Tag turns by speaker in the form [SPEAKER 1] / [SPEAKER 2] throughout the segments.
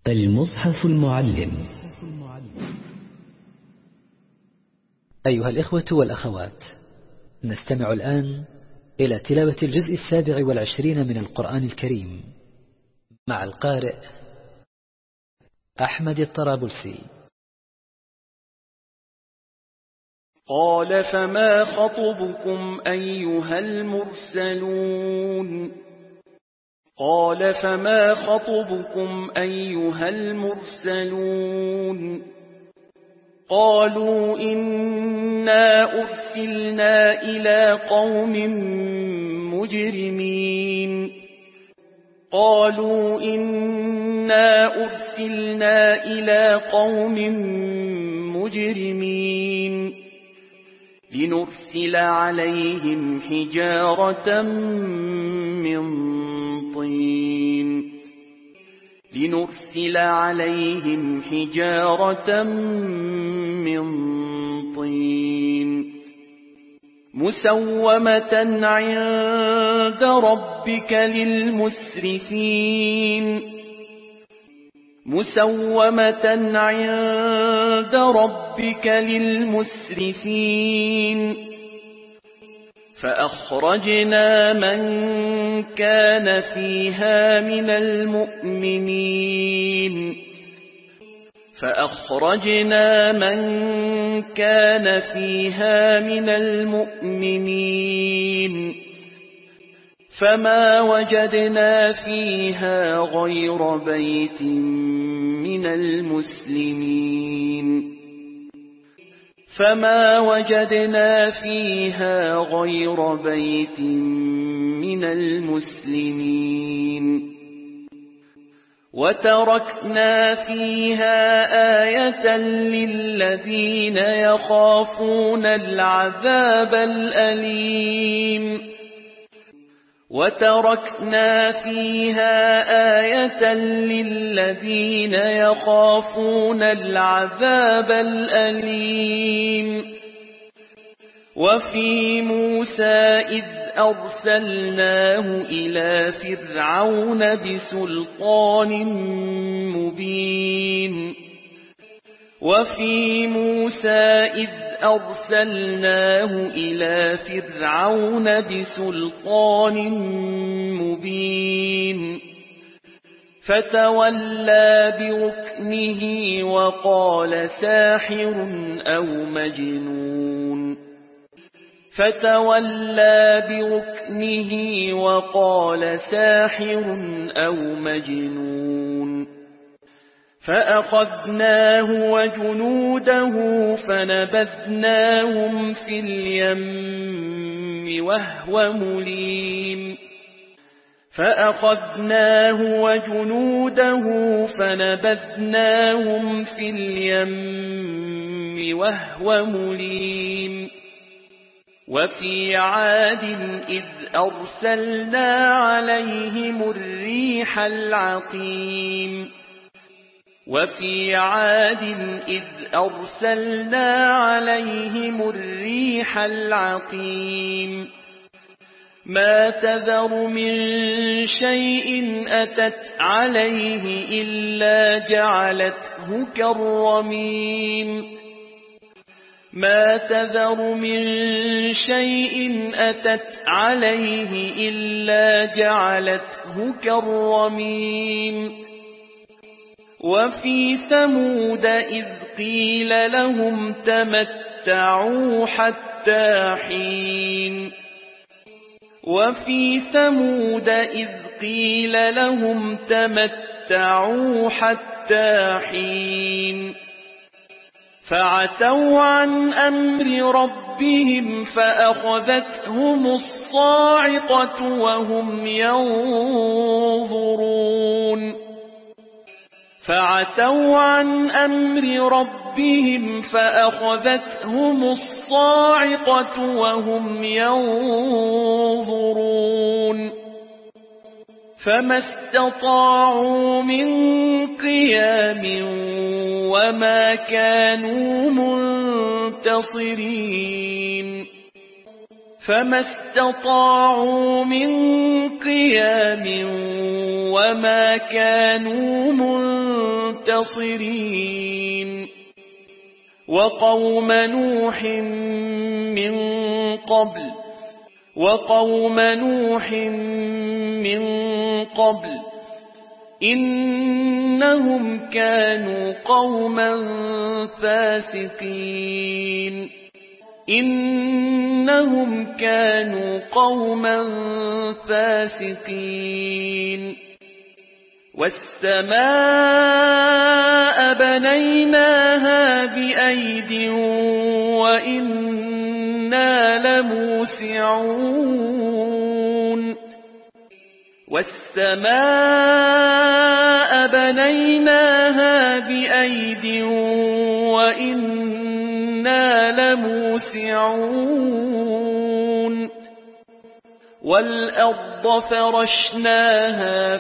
[SPEAKER 1] المصحف المعلم. أيها الإخوة والأخوات، نستمع الآن إلى تلاوة الجزء 27 من القرآن الكريم مع القارئ أحمد الطرابلسي.
[SPEAKER 2] قال فما خطبكم أيها المرسلون قال فما خطبكم أيها المرسلون قالوا إنا أرسلنا إلى قوم مجرمين قالوا إنا أرسلنا إلى قوم مجرمين لنرسل عليهم حجارة من طين لنرسل عليهم حجارة من طين مسومة عند ربك للمسرفين مسومة عند ربك للمسرفين فأخرجنا من كان فيها من المؤمنين فأخرجنا من كان فيها من المؤمنين فما وجدنا فيها غير بيت من المسلمين فما وجدنا فيها غير بيت من المسلمين وتركنا فيها آية للذين يخافون العذاب الأليم وتركنا فيها آية للذين يخافون العذاب الأليم وفي موسى إذ أرسلناه إلى فرعون بسلطان مبين وفي موسى إذ أرسلناه إلى فرعون بسلطان مبين فتولى بركنه وقال ساحر أو مجنون فتولى بركنه وقال ساحر أو مجنون فأخذناه وجنوده فنبذناهم في اليم وهو مليم فأخذناه وجنوده فنبذناهم في اليم وهو مليم وفي عاد إذ أرسلنا عليهم الريح العقيم وفي عاد إذ أرسلنا عليهم الريح العقيم ما تذر من شيء أتت عليه إلا جعلته كالرميم ما تذر من شيء أتت عليه إلا جعلته كالرميم وفي ثمود إذ قيل لهم تمتعوا حتى حين وفي ثمود إذ قيل لهم تمتعوا حتى حين فعتوا عن أمر ربهم فأخذتهم الصاعقة وهم ينظرون فعتوا عن أمر ربهم فأخذتهم الصاعقة وهم ينظرون فما استطاعوا من قيام وما كانوا منتصرين فما استطاعوا من قيام وما كانوا منتصرين منتصرين وقوم نوح من قبل إنهم كانوا قوما فاسقين والسماء بنيناها بأيد وإنا لموسعون والأرض فرشناها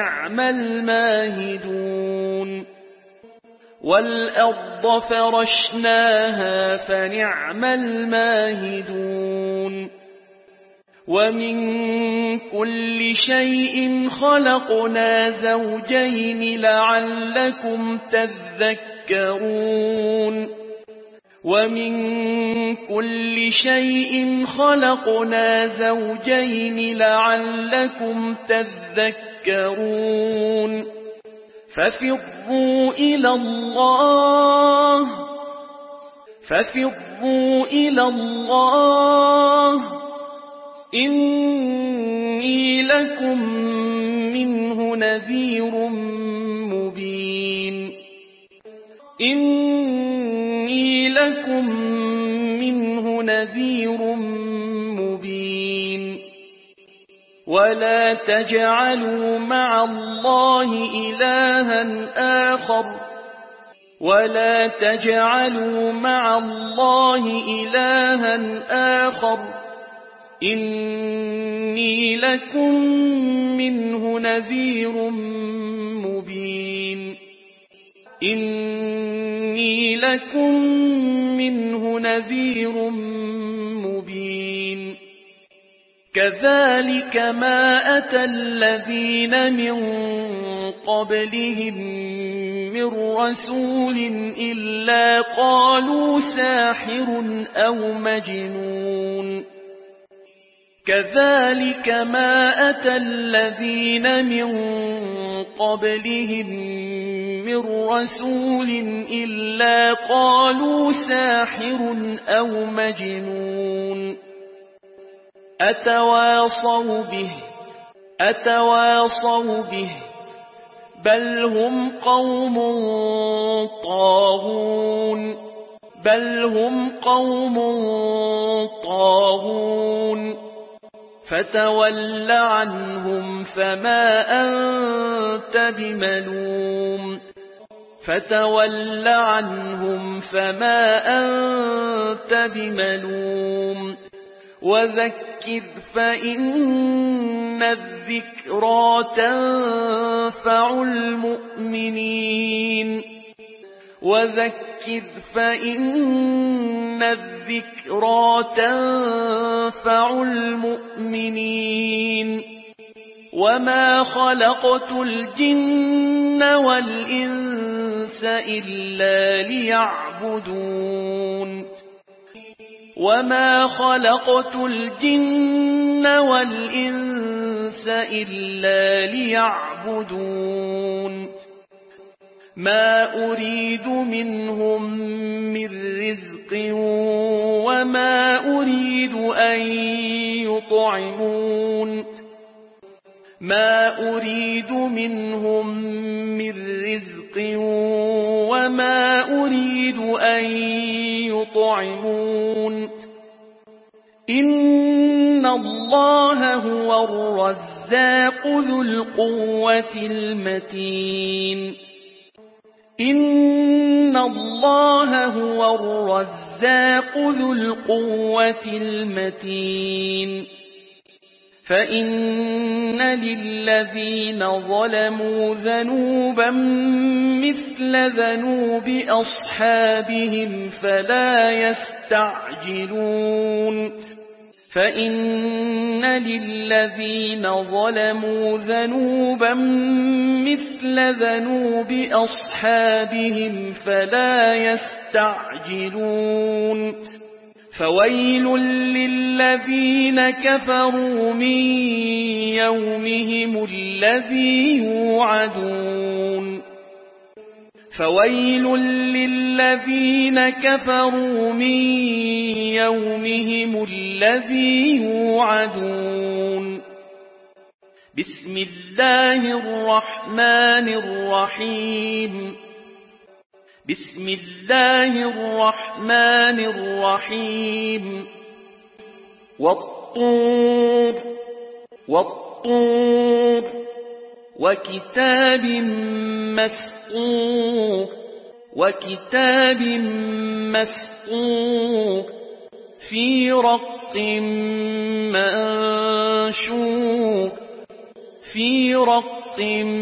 [SPEAKER 2] فنعم الماهدون ومن كل شيء خلقنا زوجين لعلكم تذكرون ففروا إلى الله إني لكم منه نذير مبين ولا تجعلوا مع الله إلها آخر إني لكم منه نذير مبين كذلك ما أتى الذين من قبلهم من رسول إلا قالوا ساحر أو مجنون أتواصوا به بل هم قوم طاغون فتول عنهم فما أنت بملوم وذكر فإن الذكرى تنفع المؤمنين وما خلقت الجن والإنس إلا ليعبدون ما أريد منهم من رزق وما أريد أن يطعمون إن الله هو الرزاق ذو القوة المتين فإن للذين ظلموا ذنوبا مثل ذنوب أصحابهم فإن للذين ظلموا ذنوبا مثل ذنوب أصحابهم فلا يستعجلون فويل للذين كفروا من يومهم الذي يوعدون فويل للذين كفروا من يومهم الذي يوعدون بسم الله الرحمن الرحيم بسم الله الرحمن الرحيم والطور والطور وكتاب مسطور وكتاب مسطور في رق منشور في رق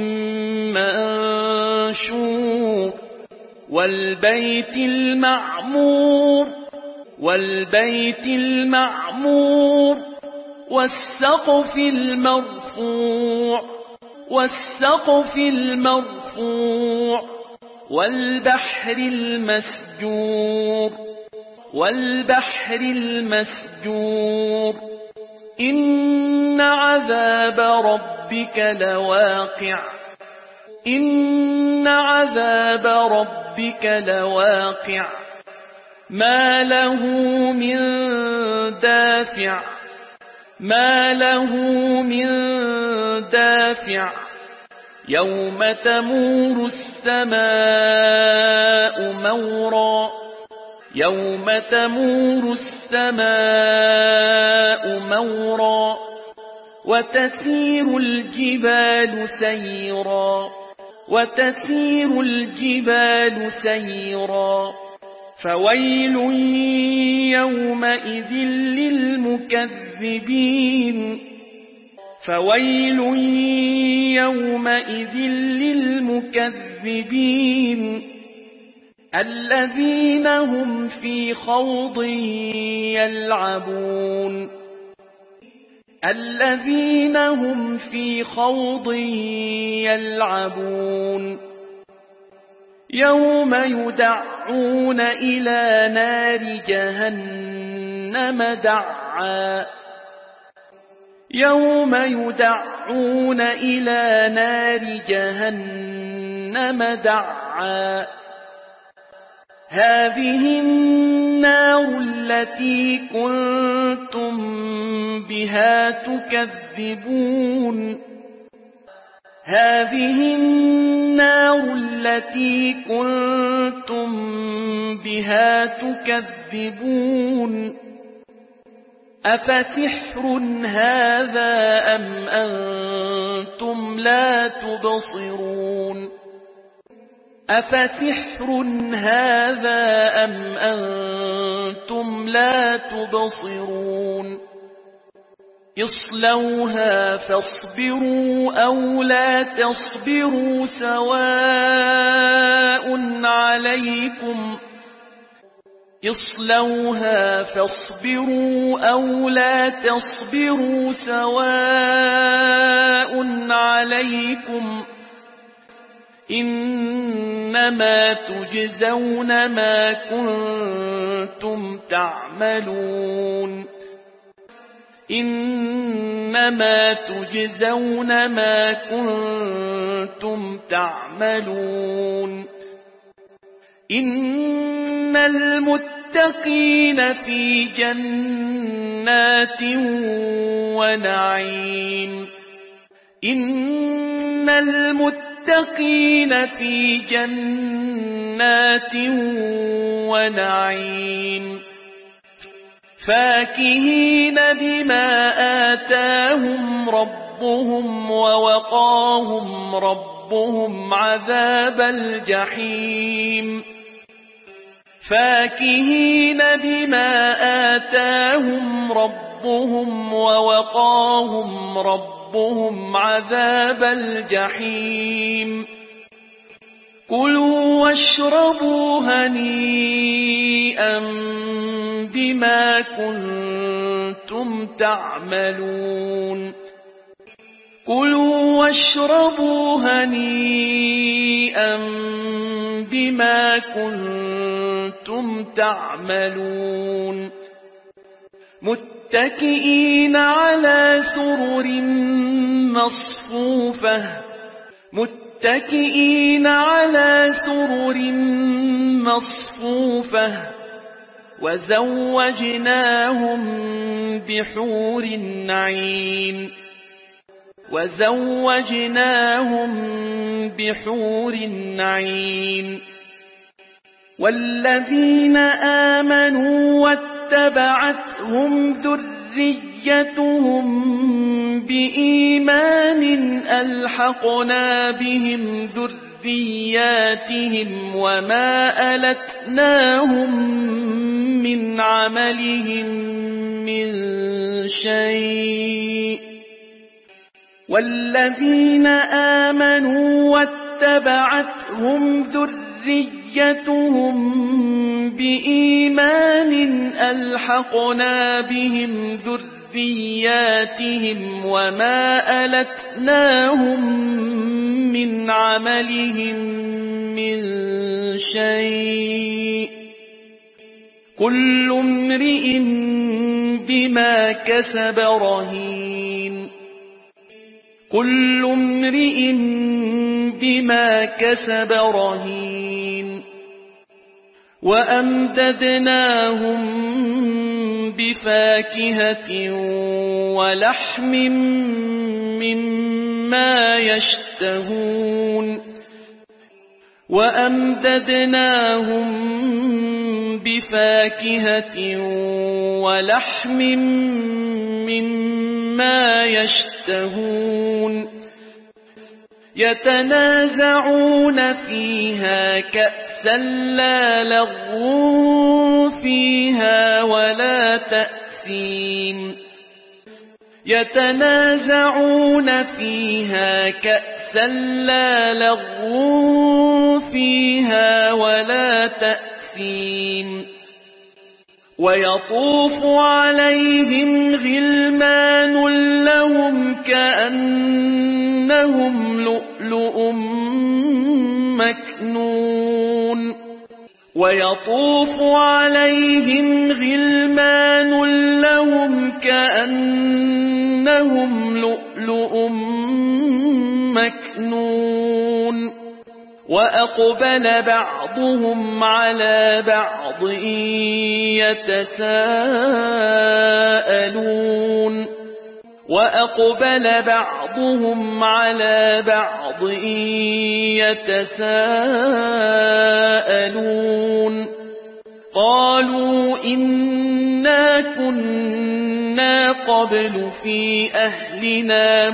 [SPEAKER 2] منشور والبيت المعمور والبيت المعمور والسقف المرفوع والسقف المرفوع والبحر المسجور والبحر المسجور إن عذاب ربك لواقع إن عذاب ربك لواقع ما له من دافع ما له من دافع يوم تمور السماء مورا يوم تمور السماء مورا وتسير الجبال سيرا وتسير الجبال سيرا فويل يومئذ للمكذبين فويل يومئذ للمكذبين الذين هم في خوض يلعبون الذين هم في خوض يلعبون يوم يدعون إلى نار جهنم دعا يوم يدعون إلى نار جهنم دعا هذه النار التي كنتم بها تكذبون هذه النار التي كنتم بها تكذبون أفسحر هذا أم أنتم لا تبصرون أفسحر هذا أم أنتم لا تبصرون اصلوها فاصبروا أو لا تصبروا سواء عليكم اصلوها فاصبروا أو لا تصبروا سواء عليكم إنما تجزون ما كنتم تعملون إنما تجزون ما كنتم تعملون إن المتقين في جنات ونعيم إن المتقين في جنات ونعيم فاكهين بما آتاهم ربهم ووقاهم ربهم عذاب الجحيم فاكهين بما آتاهم ربهم ووقاهم ربهم عذاب الجحيم كلوا واشربوا هنيئا بما كنتم كنتم تعملون كلوا واشربوا هنيئا بما كنتم تعملون متكئين على سرر مصفوفة وزوجناهم بحور عين والذين آمنوا واتبعتهم ذريتهم بإيمان ألحقنا بهم ذرياتهم وما ألتناهم من عملهم من شيء والذين آمنوا واتبعتهم ذريتهم بإيمان ألحقنا بهم ذرياتهم وما ألتناهم من عملهم من شيء كل امرئ بما كسب رهين وأمددناهم بفاكهة ولحم مما يشتهون يتنازعون فيها كأسا لا لغو فيها ولا تأثيم ويطوف عليهم غلمان لهم كأنهم لؤلؤ مكنون وأقبل بعضهم على بعض يتساءلون قالوا إنا كنا قبل في أهلنا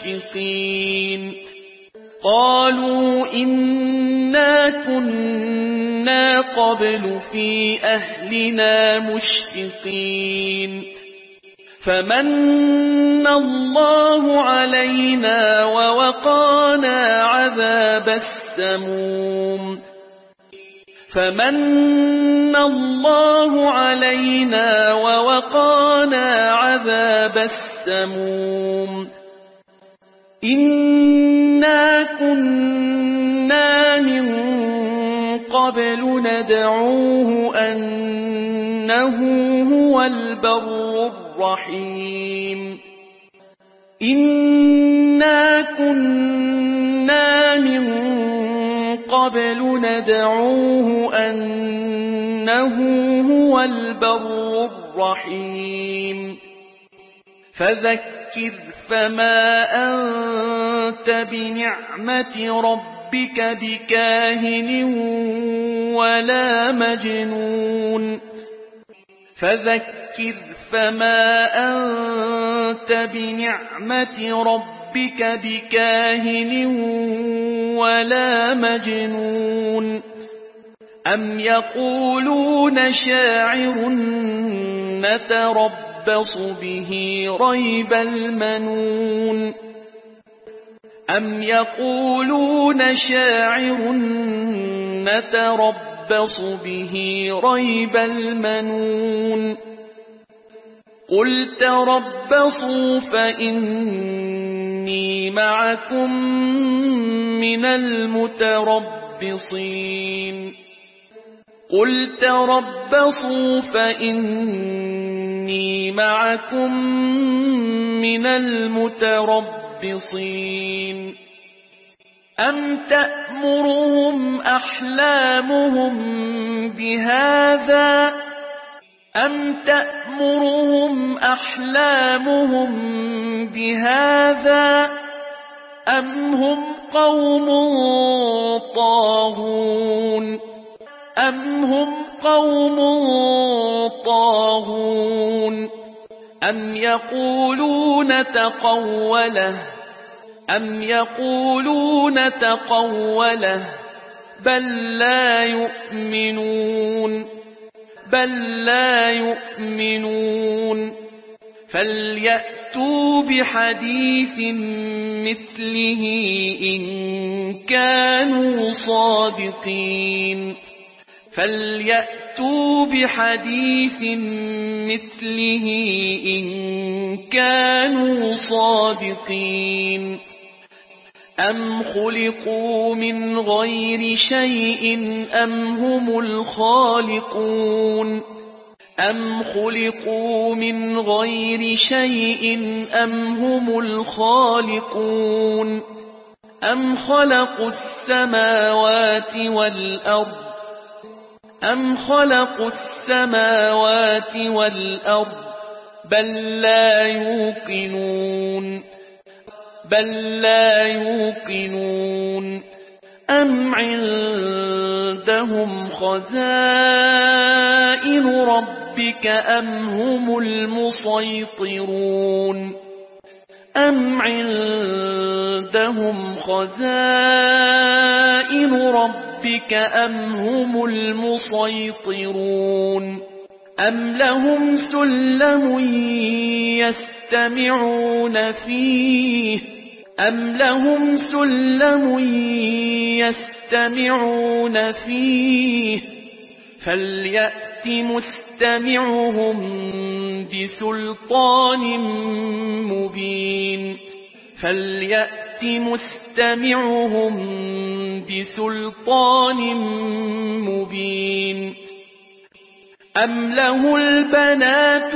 [SPEAKER 2] مشفقين فمن الله علينا ووقانا عذاب السموم إنا كنا من قبل ندعوه أنه هو البر الرحيم فذكر فما أنت بنعمة ربك بكاهن ولا مجنون أم يقولون شاعر نتربص به ريب المنون قل تربصوا فإني معكم من المتربصين قل تربصوا فإني معكم من المتربصين أم تأمرهم أحلامهم بهذا أم هم قوم طاغون أم يقولون تقوله بل لا يؤمنون فليأتوا بحديث مثله إن كانوا صادقين أم خلقوا من غير شيء أم هم الخالقون أم خلقوا السماوات والأرض بل لا يوقنون أم عندهم خزائن ربك أم هم المسيطرون أم لهم سلم يستمعون فيه فليأت مستمعهم بسلطان مبين أم له البنات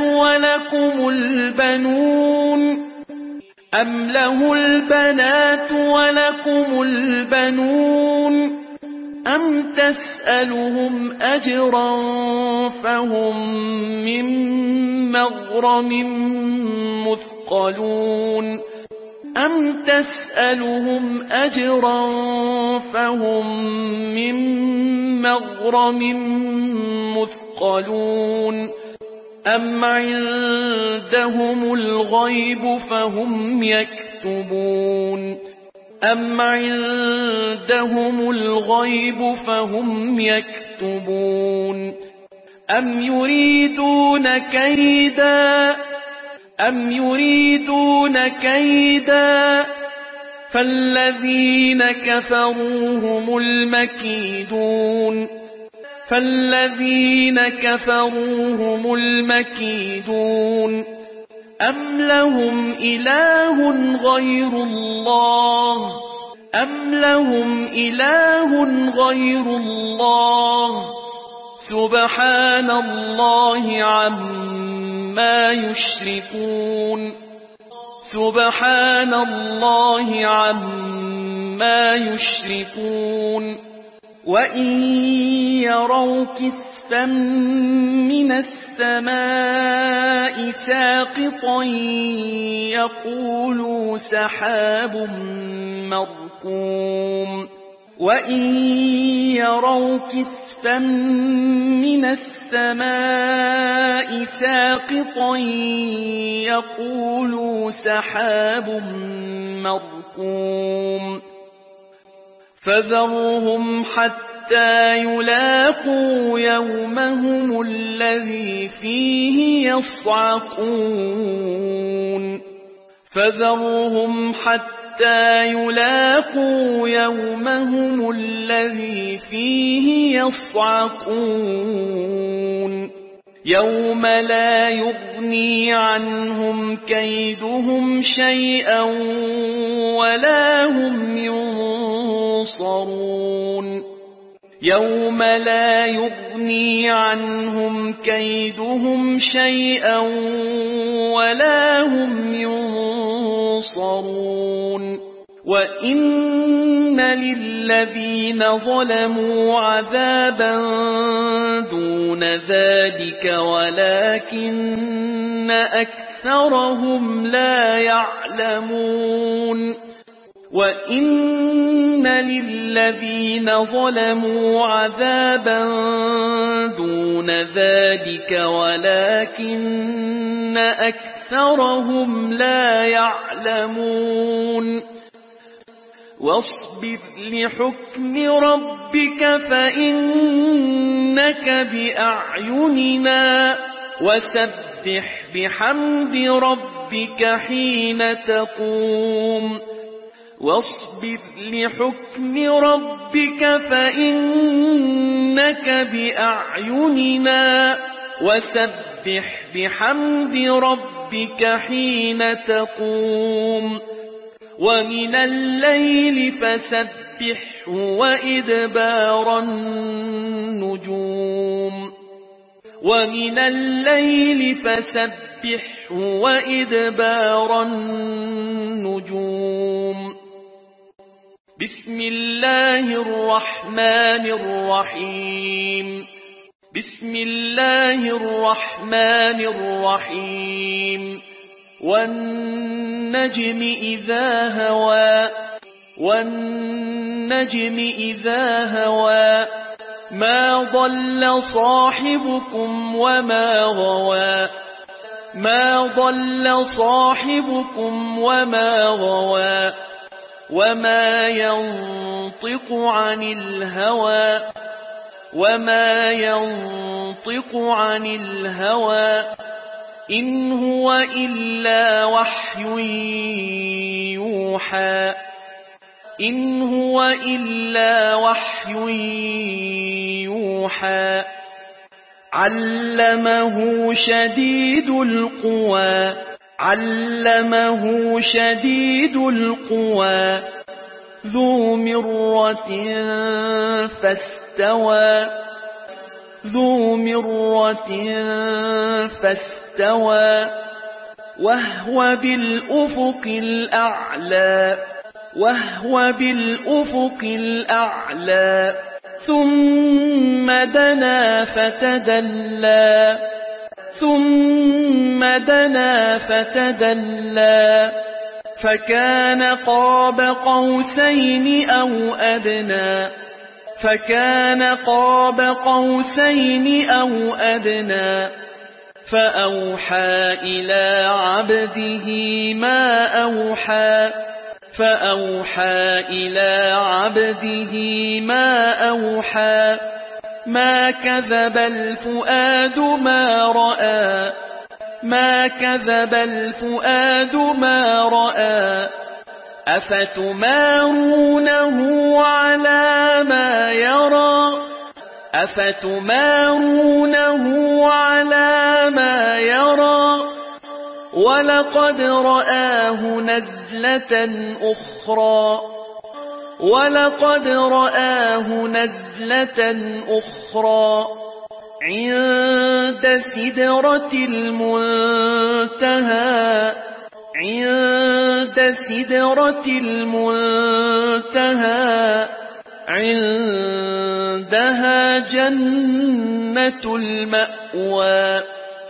[SPEAKER 2] ولكم البنون أم تسألهم أجرا فهم من مغرم مثقلون أم عندهم الغيب فهم يكتبون أم يريدون كيدا فالذين كفروا هم المكيدون أم لهم إله غير الله سبحان الله عما يشركون وإن يروا كسفا من السماء ساقطا يقولوا سحاب مركوم فذرهم حتى يلاقوا يومهم الذي فيه يصعقون يوم لا يغني عنهم كيدهم شيئا ولا هم ينصرون يوم لا يغني عنهم كيدهم شيئا ولا هم ينصرون وإن للذين ظلموا عذابا دون ذلك ولكن أكثرهم لا يعلمون وإن للذين ظلموا عذابا دون ذلك ولكن أكثرهم لا يعلمون واصبر لحكم ربك فإنك بأعيننا وسبح بحمد ربك حين تقوم واصبر لحكم ربك فإنك بأعيننا وسبح بحمد ربك حين تقوم ومن الليل فسبحه وإدبار النجوم ومن الليل فسبحه وإدبار النجوم بسم الله الرحمن الرحيم بسم الله الرحمن الرحيم والنجم إذا هوى والنجم إذا هوى ما ضل صاحبكم وما غوى ما ضل صاحبكم وما غوى وما ينطق عن الهوى وما ينطق عن الهوى إن هو إلا وحي يوحى إن هو إلا وحي يوحى علمه شديد القوى علمه شديد القوى ذو مرة فاستوى ذو مرة فاستوى وهو بالأفق الأعلى وهو بالأفق الأعلى ثم دنا فتدلى ثم دنا فتدلى فكان قاب قوسين أو أدنى فكان قاب قوسين أو أدنى فأوحى إلى عبده ما أوحى فأوحى إلى عبده ما أوحى ما كذب الفؤاد ما رأى ما كذب الفؤاد ما رأى أفتمارونه على ما يرى أفتمارونه على ما يرى ولقد رآه نزلة أخرى ولقد رآه نزلة أخرى عند سدرة المنتهى عند سدرة المنتهى عندها جنة المأوى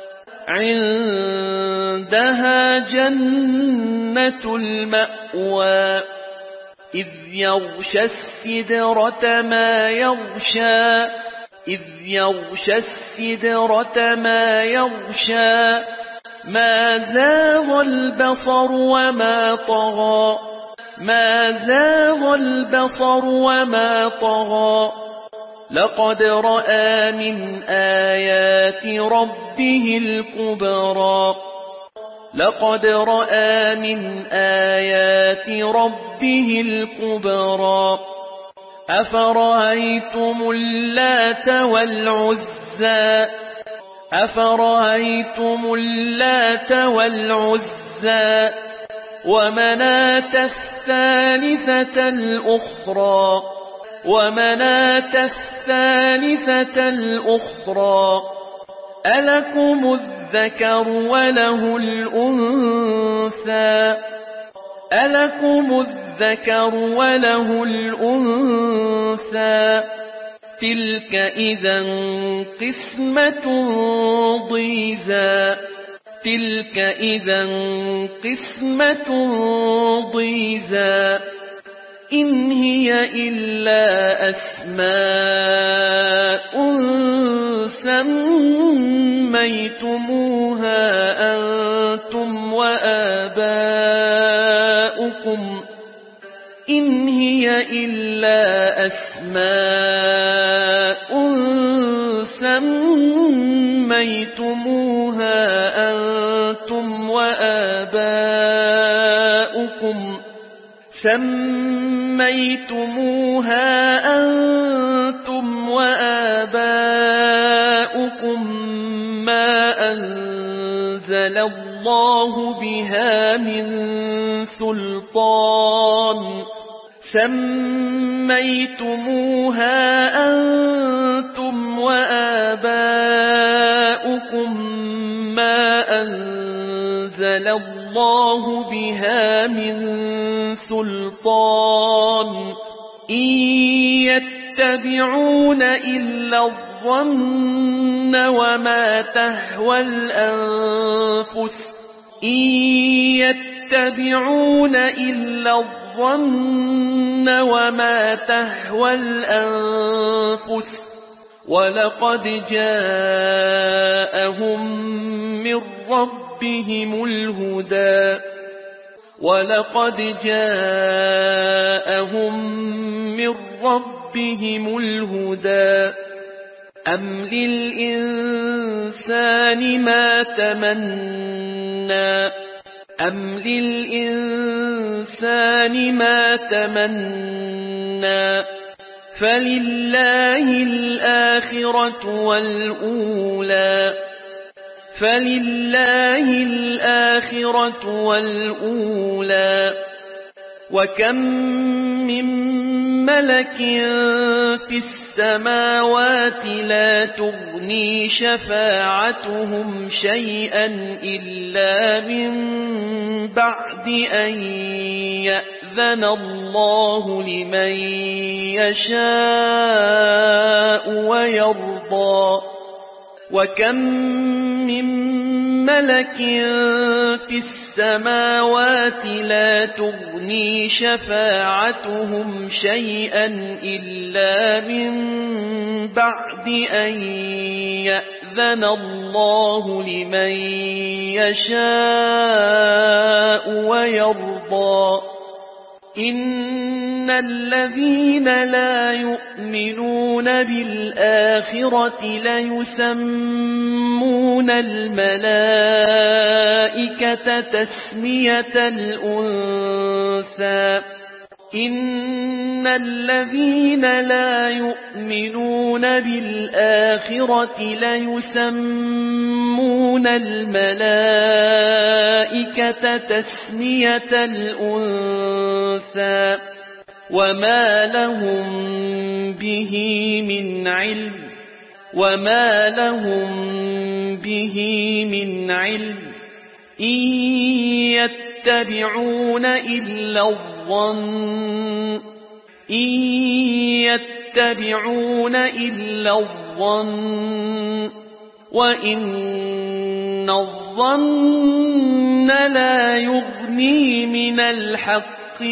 [SPEAKER 2] عندها جنة المأوى إذ يغشى السدرة ما يغشى إذ يغشى السدرة ما يغشى ما زاغ البصر وما طغى ما زاغ البصر وما طغى لقد رأى من آيات ربه الكبرى لقد رأى من آيات ربه الكبرى أفرأيتم اللات والعزى أفرأيتم اللات والعزى ومناة الثالثة الأخرى ألكم الذكر وله الأنثى تلك إذا قسمة ضيزى إن هي إلا أسماء سميتموها أنتم وآباؤكم ما أنزل الله بها من سلطان إن يتبعون إلا الظن وما تهوى الأنفس ولقد جاءهم من ربهم الهدى أم للإنسان ما تمنى فلله الآخرة والأولى وكم من ملك في السماوات لا تغني شفاعتهم شيئا إلا من بعد أن يأذن الله لمن يشاء ويرضى وكم من ملك في السماوات لا تغني شفاعتهم شيئا إلا من بعد أن يأذن الله لمن يشاء ويرضى إن الذين لا يؤمنون بالآخرة ليسمون الملائكة تسمية الأنثى إن الذين لا يؤمنون بالآخرة ليسمون الملائكة تسمية الأنثى وما لهم به من علم إن يتبعون إلا الظن وإن الظن لا يغني من الحق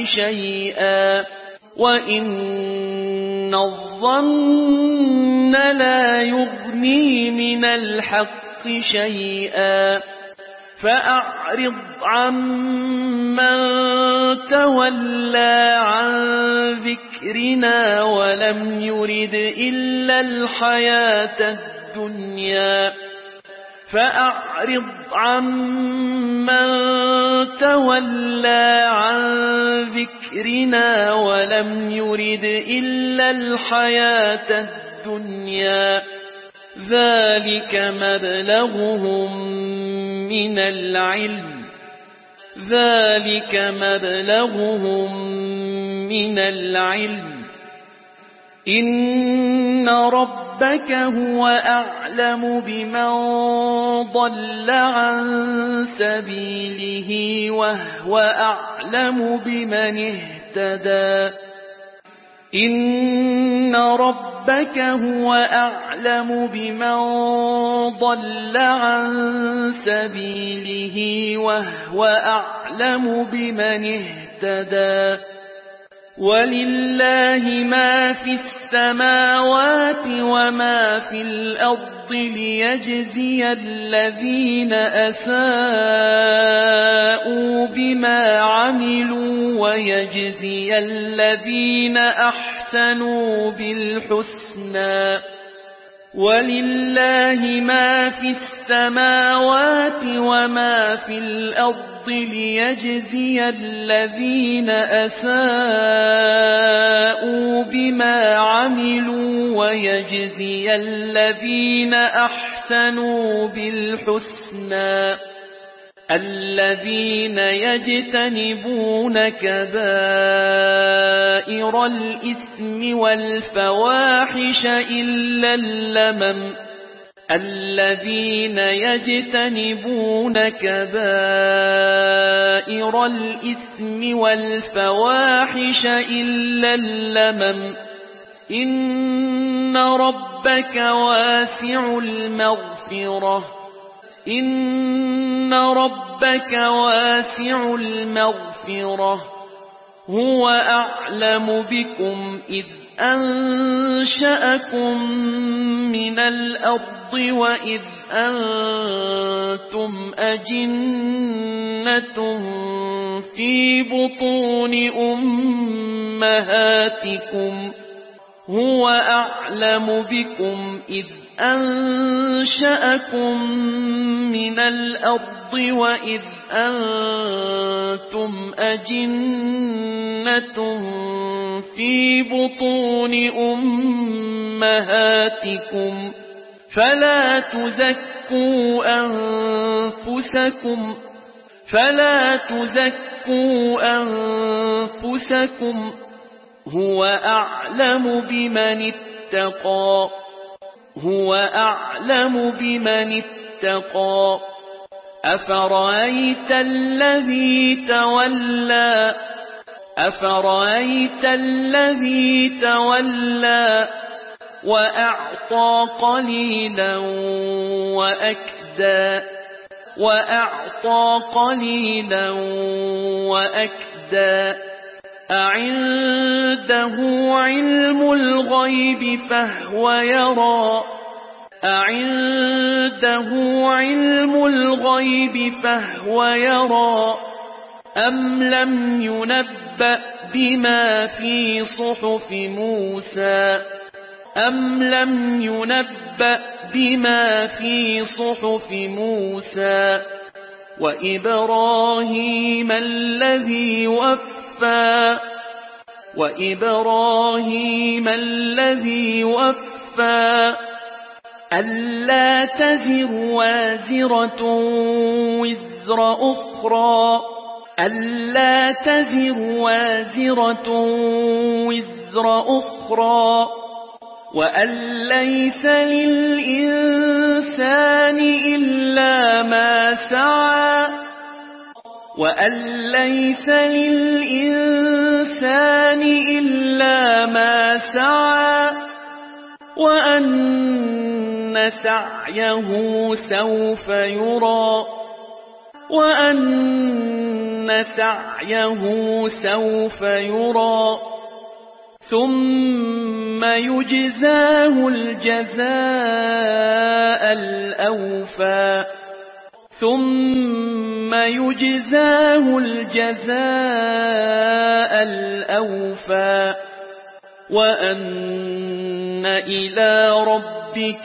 [SPEAKER 2] شيئا فأعرض عمن تولى عن ذكرنا ولم يرد إلا الحياة الدنيا ذلك مبلغهم من العلم ذلك مبلغهم من العلم إن ربك هو أعلم بمن ضل عن سبيله وهو أعلم بمن اهتدى إن ربك هو أعلم بمن ضل عن سبيله وهو أعلم بمن اهتدى ولله ما في السماوات وما في الأرض ليجزي الذين أساءوا بما عملوا ويجزي الذين أحسنوا بالحسنى ولله ما في السماوات وما في الأرض ليجزي الذين أساءوا بما عملوا ويجزي الذين أحسنوا بالحسنى الذين يجتنبون كبائر الإثم والفواحش إلا اللمم الذين يجتنبون كبائر الإثم والفواحش إلا اللمم إن ربك واسع المغفرة إن ربك واسع المغفرة هو أعلم بكم إذ أنشأكم من الأرض وإذ أنتم أجنة في بطون أمهاتكم هو أعلم بكم إذ أنشأكم من الأرض وإذ أنتم أجنة في بطون أمهاتكم فلا تزكوا أنفسكم هو أعلم بمن اتقى هو أعلم بمن اتقى أفرأيت الذي تولى وأعطى قليلا وأكدى أعنده علم الغيب فهو يرى أم لم ينبأ بما في صحف موسى وإبراهيم الذي وفى ألا تزر وازرة وزر أخرى وأن ليس للإنسان إلا ما سعى وأن سعيه سوف يرى ثم يجزاه الجزاء الأوفى وأن إلى ربك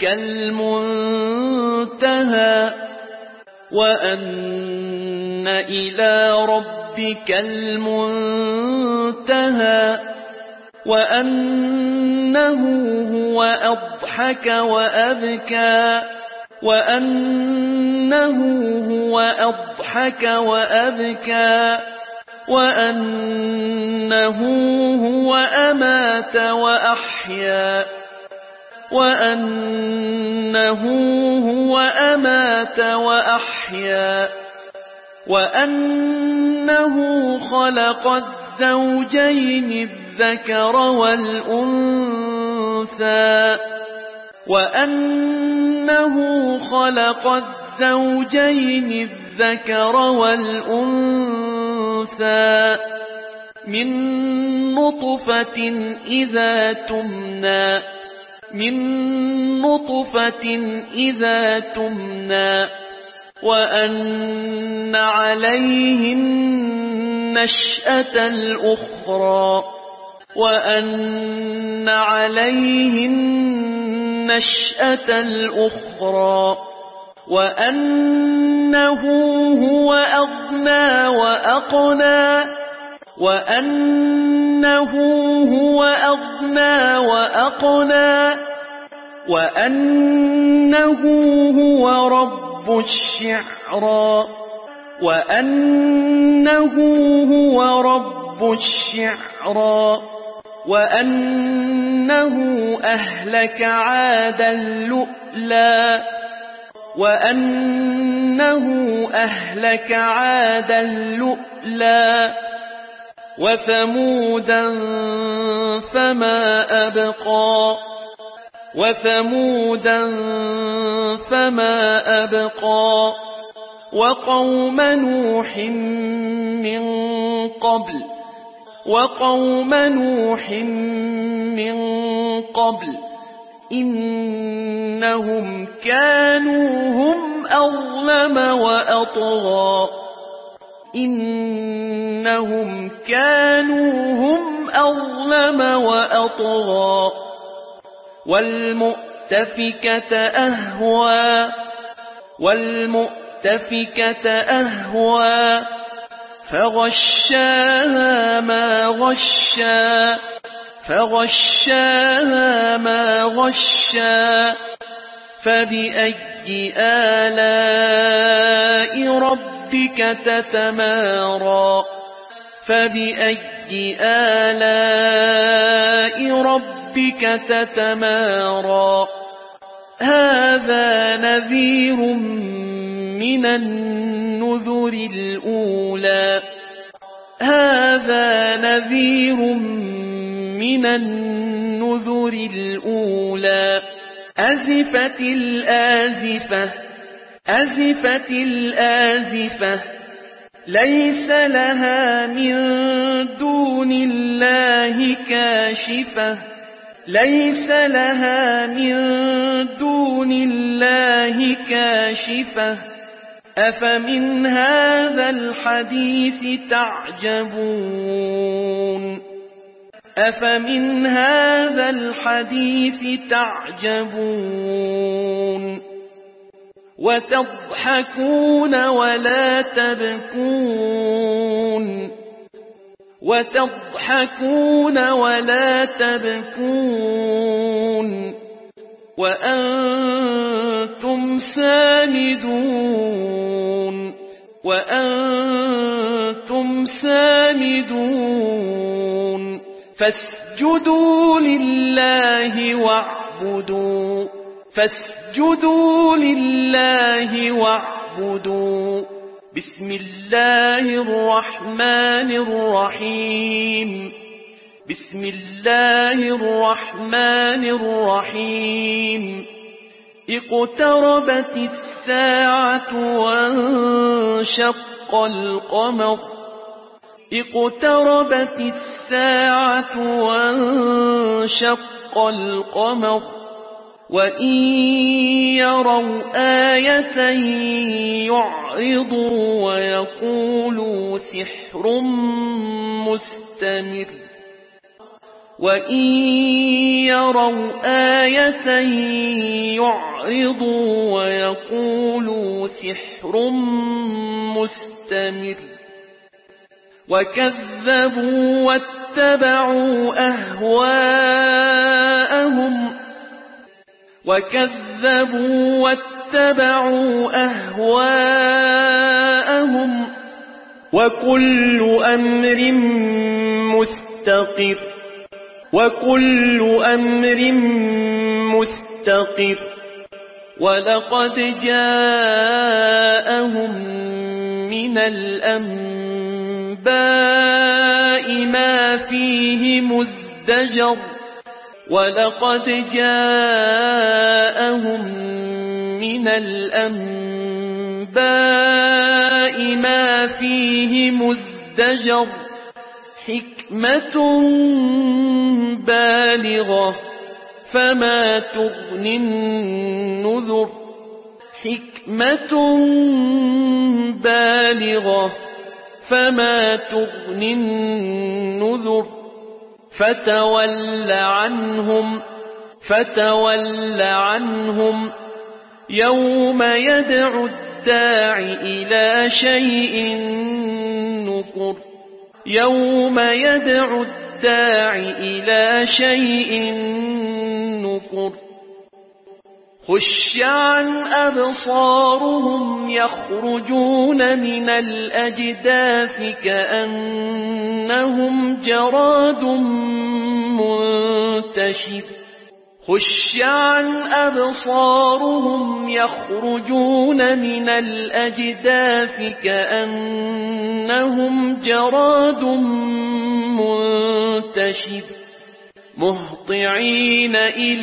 [SPEAKER 2] المنتهى وأنه هو أضحك وأبكى وأنه هو أضحك وأبكى وأنه هو أمات وأحيا وأنه هو أمات وأحيا وأنه خلق الزوجين الذكر والأنثى وأنه خلق الزوجين الذكر والأنثى من نطفة إذا تمنى وأن عليه النشأة الأخرى وأنه هو أغنى وأقنى وأنه هو رب الشعرى وأنه أهلك عادا اللؤلا وثمودا فما أبقى وقوم نوح من قبل إنهم كانوا هم أظلم وأطغى والمؤتفكة أهوى فغشاها ما غشى فبأي آلاء ربك تتمارى هذا نذير من النذر الأولى أزفت الآزفة ليس لها من دون الله كاشفة أفمن هذا الحديث تعجبون وتضحكون ولا تبكون وأنتم سامدون فاسجدوا لله واعبدوا بسم الله الرحمن الرحيم اقتربت الساعة وانشق القمر وإن يروا آية يعرضوا ويقولوا سحر مستمر وكذبوا واتبعوا أهواءهم وكل أمر مستقر ولقد جاءهم من الأنباء ما فيه مزدجر حكمة بالغة فما تغني النذر فتول عنهم يوم يدعو الداع إلى شيء نكر خش عن أبصارهم يخرجون من الأجداث كأنهم جراد منتشر مهطعين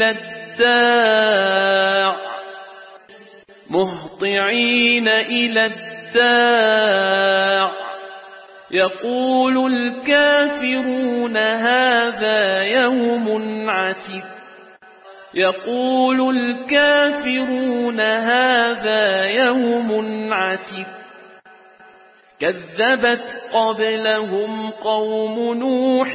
[SPEAKER 2] إلى الداع يقول الكافرون هذا يوم عسر كذبت قبلهم قوم نوح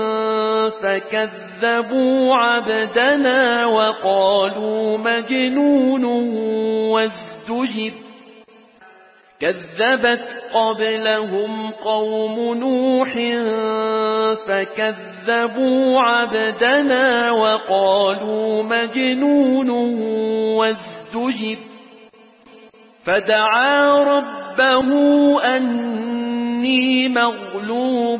[SPEAKER 2] فكذبوا عبدنا وقالوا مجنون وازدجر فدعا ربه أني مغلوب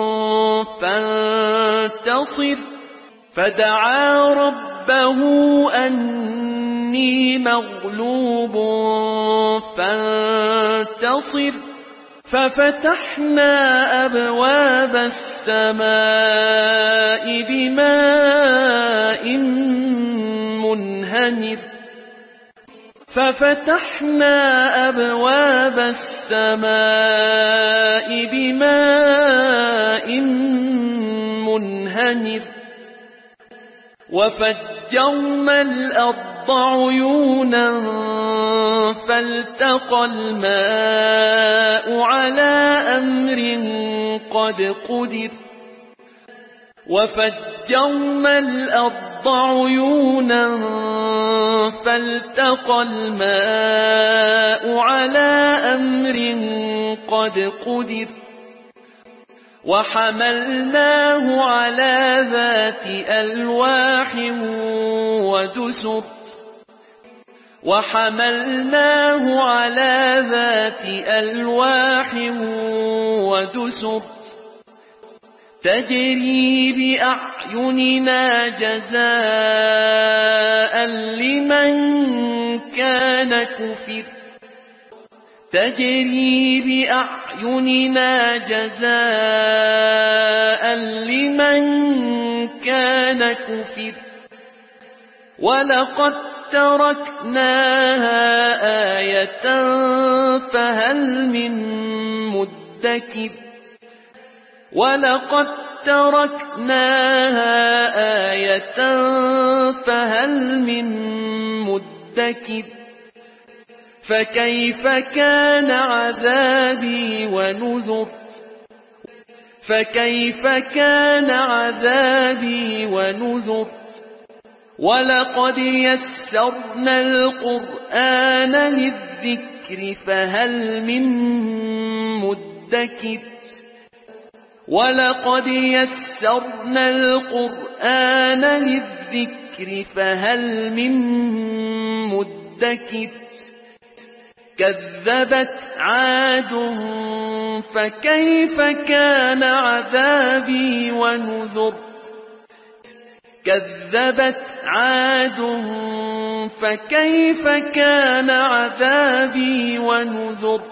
[SPEAKER 2] فانتصر ففتحنا أبواب السماء بماء منهمر وفجرنا الأرض عيونا فالتقى الماء على أمر قد قدر وحملناه على ذات ألواح ودسر تجري بأعيننا جزاء لمن كان كفر ولقد تركناها آية فهل من مدكر فكيف كان عذابي ونذر ولقد يسرنا القرآن للذكر فهل من مدكر ولقد يسرنا القرآن للذكر فهل من مدكر كذبت عاد فكيف كان عذابي ونذر كذبت عاد فكيف كان عذابي ونذر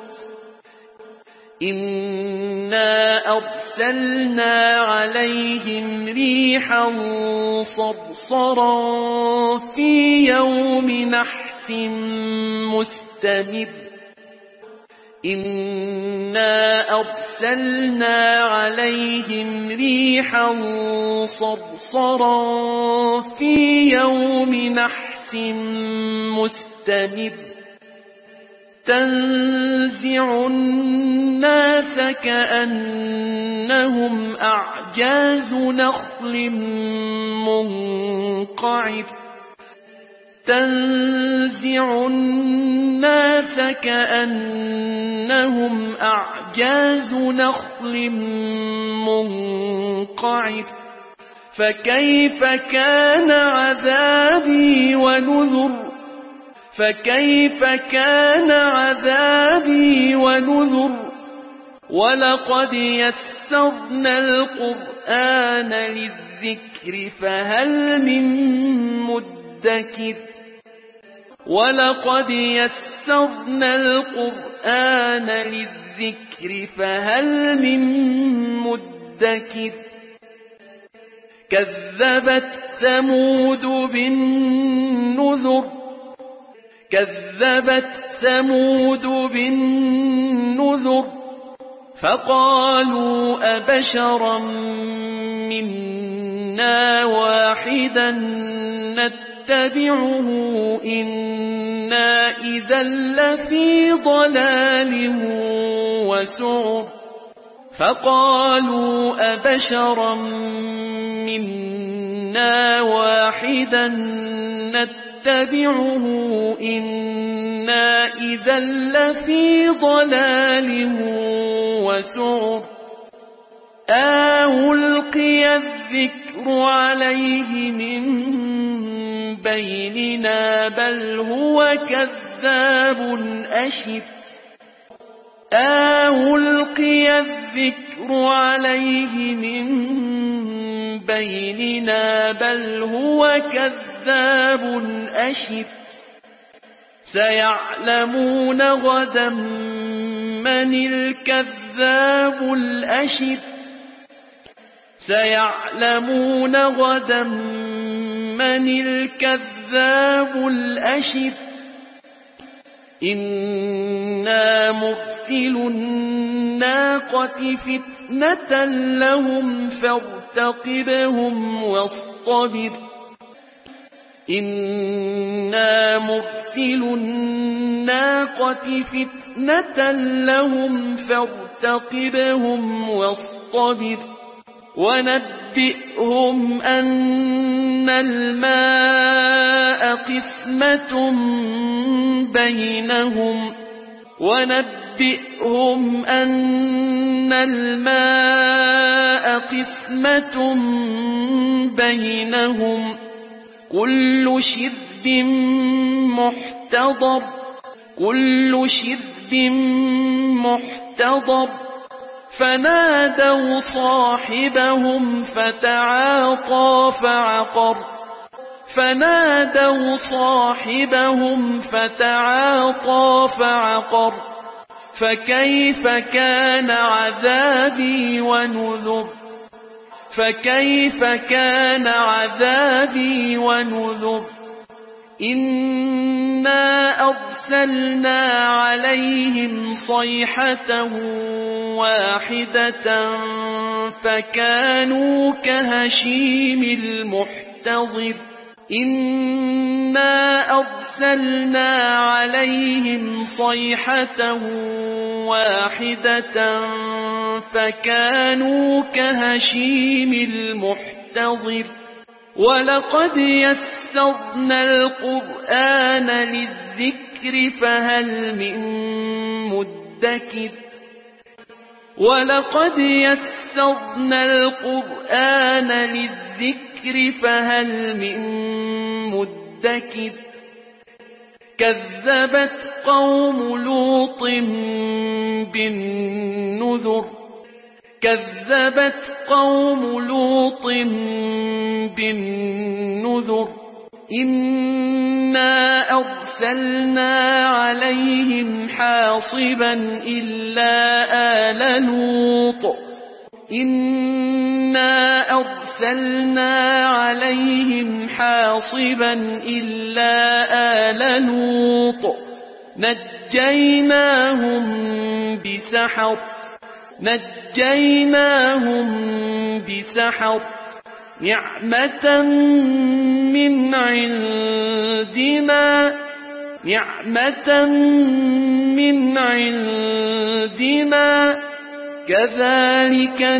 [SPEAKER 2] إنا أرسلنا عليهم ريحا صرصرا في يوم نحس مستمر إنا أرسلنا عليهم ريحا صرصرا في يوم نحس مستمر تنزع الناس كأنهم أعجاز نخل منقعر تنزع الناس كأنهم أعجاز نخل منقعر فكيف كان عذابي ونذر فكيف كان عذابي ونذر ولقد يسرنا القرآن للذكر فهل من مدكر ولقد يسرنا القرآن للذكر فهل من مدكر كذبت ثمود بالنذر كذبت ثمود بالنذر فقالوا أبشرا منا واحدا نتبعه إنا إذا لفي ضلال وسعر فقالوا أبشرا منا واحدا نتبعه إنا إذا لفي ضلال وسعر ألقي الذكر عليه من بيننا بل هو كذاب أشر ألقي الذكر عليه من بيننا بل هو كذاب أشر سيعلمون غدا من الكذاب الأشر سيعلمون غدا من الكذاب الأشر إنا مرسل الناقة فتنة لهم فارتقبهم واصطبر إنا مرسل الناقة فتنة لهم فارتقبهم واصطبر ونبئهم أن الماء قسمة بينهم ونبئهم أن الماء قسمة بينهم كل شرب محتضر كل شرب محتضر فنادوا صاحبهم فتعاطى فعقر فنادوا صاحبهم فتعاطى فعقر فكيف كان عذابي ونذر فكيف كان عذابي ونذر إنا أرسلنا عليهم صيحة واحدة فكانوا كهشيم المحتضر إنا أرسلنا عليهم صيحة واحدة فكانوا كهشيم المحتضر ولقد يسرنا القرآن للذكر فهل من مدكر ولقد يسرنا القرآن للذكر فهل من مدكر كذبت قوم لوط بالنذر إنا أرسلنا عليهم حاصبا إلا آل لوط نجيناهم بسحر نعمة من عندنا كذلك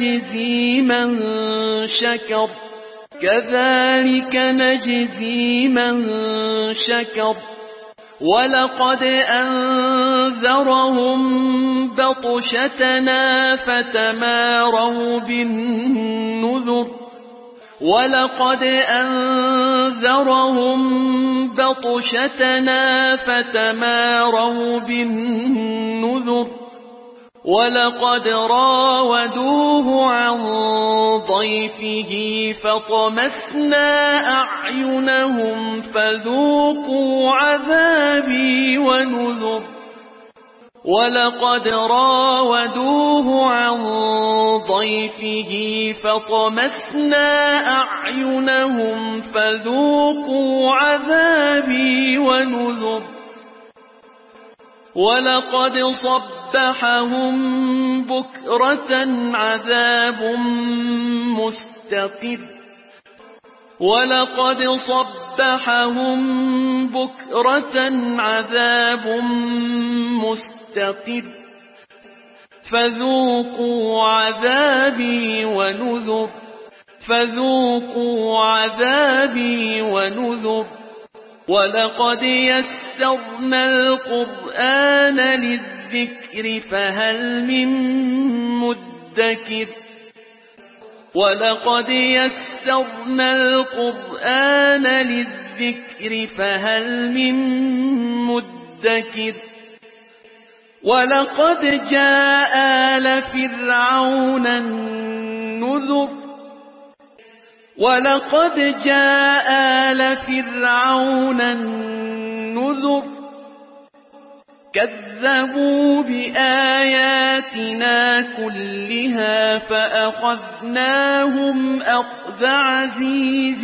[SPEAKER 2] نجزي من شكر ولقد أنذرهم بطشتنا فتماروا بالنذر ولقد راودوه عن ضيفه فطمسنا أعينهم فذوقوا عذابي ونذر ولقد صبحهم بكرة عذاب مستقر فذوقوا عذابي ونذر ولقد يسرنا القرآن للذكر فهل من مدكر ولقد جاء آل فرعون النذر كذبوا بآياتنا كلها فأخذناهم أخذ عزيز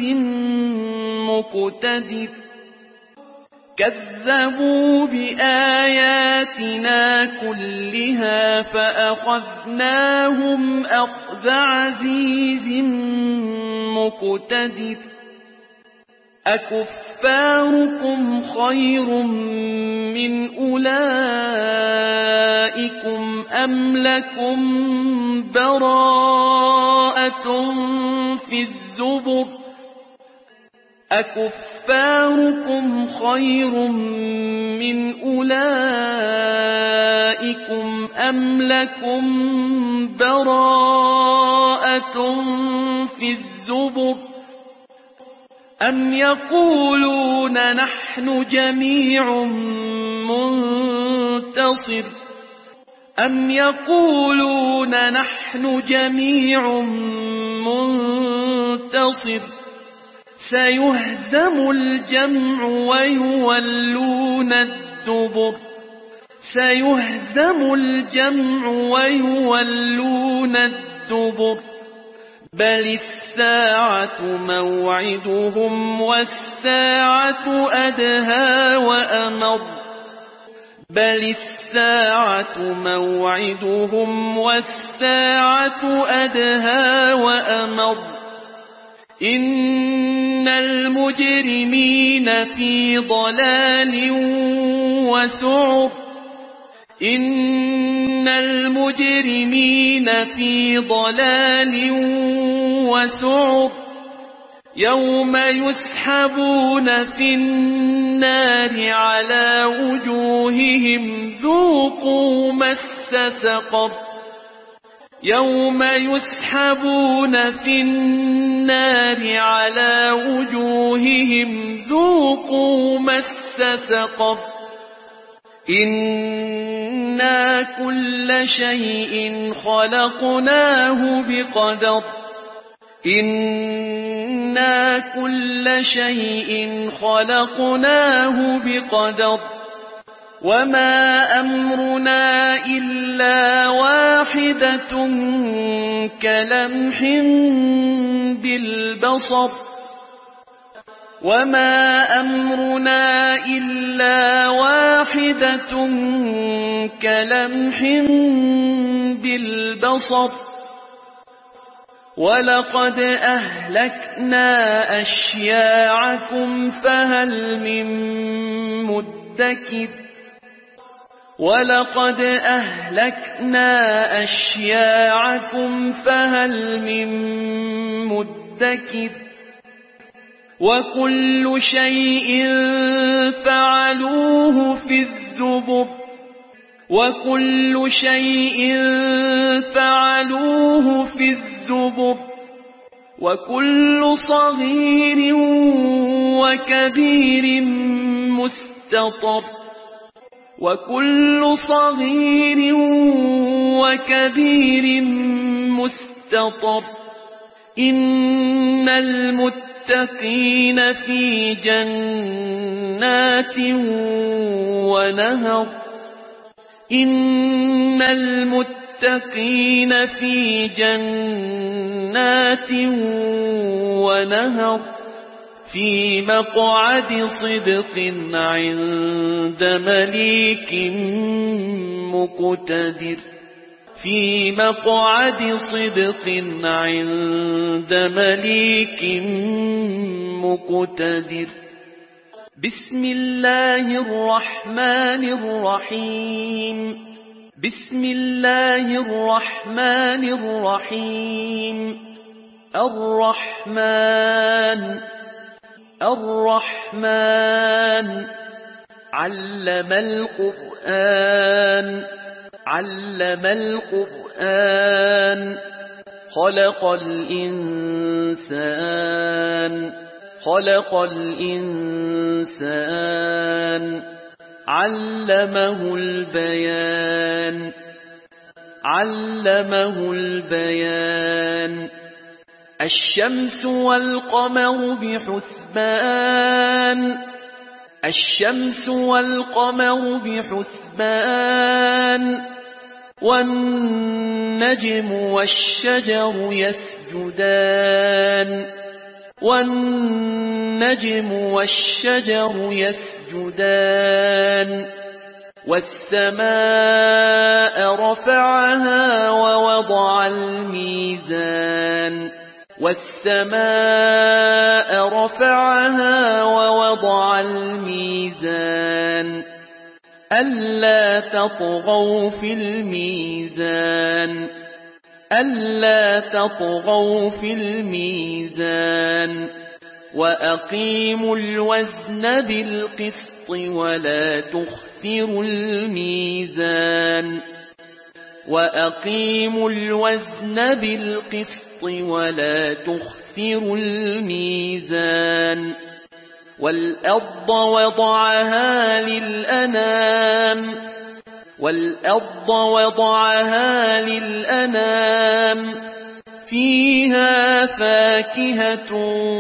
[SPEAKER 2] مقتدر أكفاركم خير من أولئكم أم لكم براءة في الزبر أم يقولون نحن جميع منتصر سيهزم الجمع ويولون الدبر بل الساعة موعدهم والساعة أدهى وأمر إن المجرمين في ضلال وسعر يوم يسحبون في النار على وجوههم ذوقوا مس سقر يوم يسحبون في النار على وجوههم ذوقوا مس سقر إنا كل شيء خلقناه بقدر إنا كل شيء خلقناه بقدر وما أمرنا إلا واحدة كلمح بالبصر وما أمرنا إلا واحدة كلمح بالبصر ولقد أهلكنا أشياعكم فهل من مدكر ولقد أهلكنا أشياعكم فهل من مدكر وكل شيء فعلوه في الزبر وكل شيء فعلوه في الزبر وكل صغير وكبير مستطر وكل صغير وكبير مستطر إن المتقين في جنات ونهر إن المتقين في جنات ونهر في مقعد صدق عند مليك مقتدر في مقعد صدق عند مليك مقتدر بسم الله الرحمن الرحيم بسم الله الرحمن الرحيم الرحمن الرحمن علم القرآن علم القرآن خلق الإنسان خلق الإنسان علمه البيان علمه البيان الشمس والقمر بحسبان الشمس والقمر بحسبان والنجم والشجر يسجدان والنجم والشجر يسجدان والسماء رفعها ووضع الميزان والسماء رفعها ووضع الميزان ألا تطغوا في الميزان ألا تطغوا في الميزان وأقيموا الوزن بالقسط ولا تخسروا الميزان وأقيموا الوزن بالقسط ولا تخسروا الميزان والأرض وضعها للأنام والأرض وضعها للأنام فيها فاكهة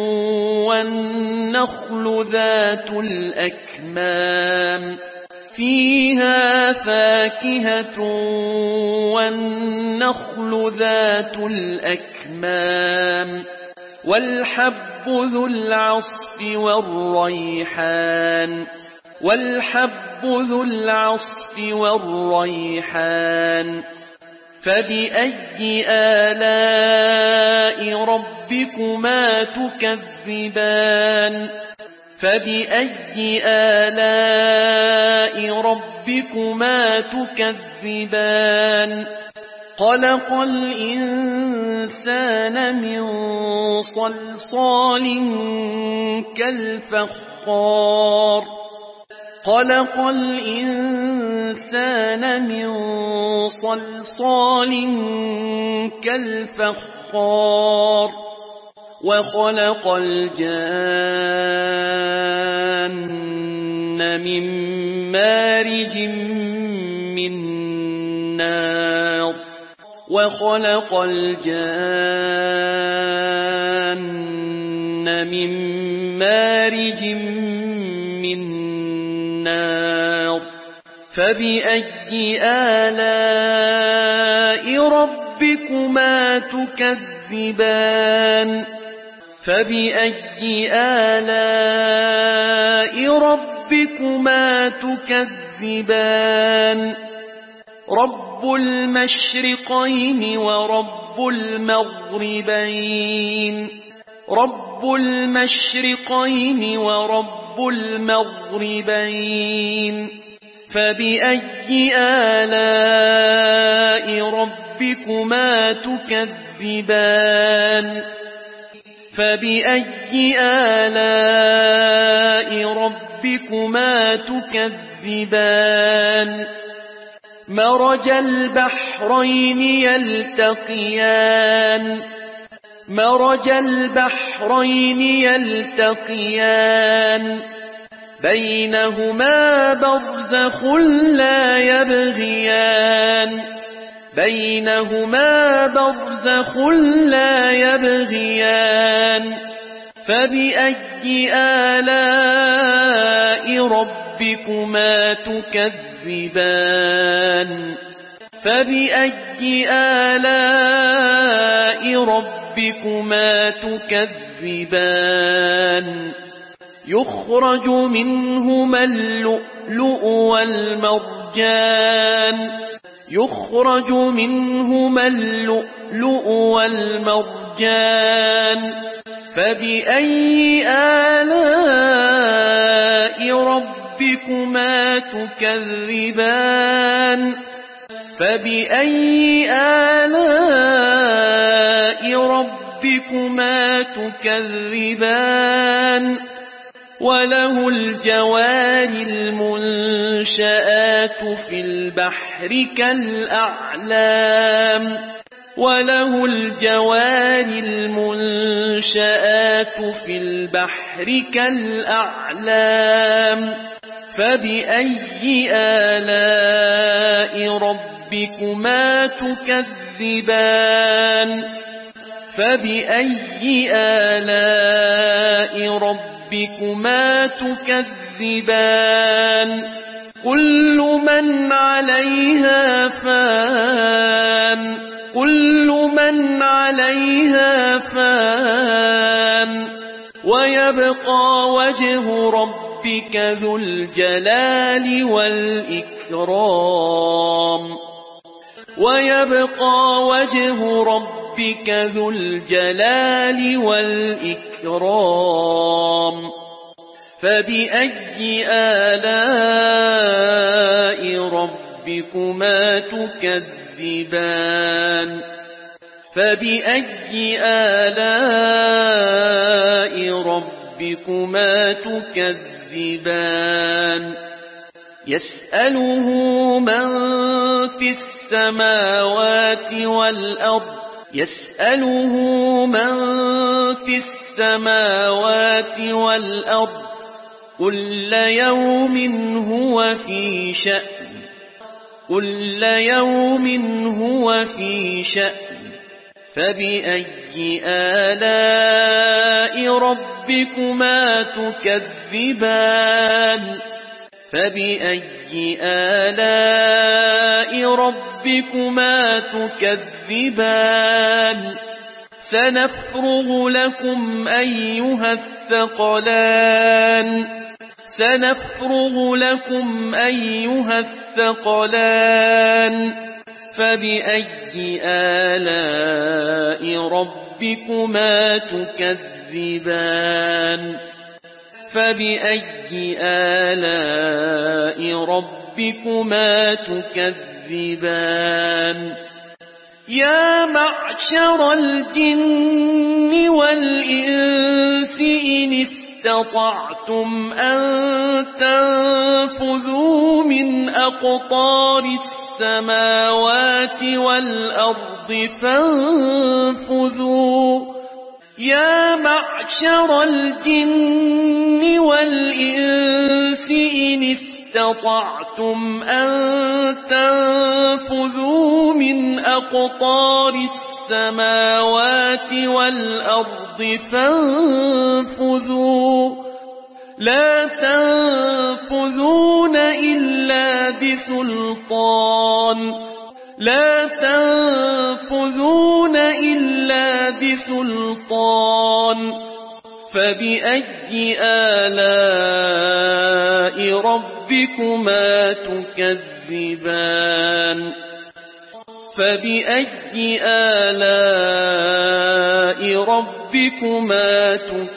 [SPEAKER 2] والنخل ذات الأكمام فيها فاكهة والنخل ذات الأكمام والحب ذو العصف والريحان والحب ذو العصف والريحان فبأي آلاء ربكما تكذبان فبأي آلاء ربكما تكذبان خلق الإنسان من صلصال كالفخار خلق الإنسان من صلصال كالفخار وخلق الجان من مارج من نار وخلق الجان من مارج من نار فبأي آلاء ربكما تكذبان فبأي آلاء ربكما تكذبان رب المشرقين ورب المغربين رب المشرقين ورب المغربين فبأي آلاء ربكما تكذبان فبأي آلاء ربكما تكذبان مرج البحرين يلتقيان مرج البحرين يلتقيان بينهما برزخ لا يبغيان بينهما برزخ لا يبغيان فبأي آلاء ربكما تكذبان فبأي آلاء ربكما تكذبان يخرج منهما اللؤلؤ والمرجان يخرج منهما اللؤلؤ والمرجان فبأي آلاء ربكما تكذبان فبأي آلاء ربكما تكذبان وله الجوار المنشآت في البحر كالأعلام وله الجوار المنشآت في البحر كالأعلام فبأي آلاء ربكما تكذبان فبأي آلاء ربكما تكذبان كل من عليها فان كل من عليها فان ويبقى وجه ربك ذو الجلال والإكرام ويبقى وجه ربك ذو الجلال والإكرام فبأي آلاء ربكما تكذبان فبأي آلاء ربكما تكذبان يسأله من في السماوات والأرض يسأله من في السماوات والأرض كل يوم هو في شأن كل يوم هو في شأن فبأي آلاء ربكما تكذبان فبأي آلاء ربكما تكذبان سنفرغ لكم أيها الثقلان سنفرغ لكم أيها الثقلان فبأي آلاء ربكما تكذبان فبأي آلاء ربكما تكذبان يا معشر الجن والإنس إن استطعتم أن تنفذوا من أقطار السماوات والأرض فانفذوا يا معشر الجن والإنس إن استطعتم أن تنفذوا من أقطار السماوات والأرض فانفذوا لا تنفذون إلا بسلطان لا تنفذون إلا بسلطان فبأي آلاء ربكما تكذبان فبأي آلاء ربكما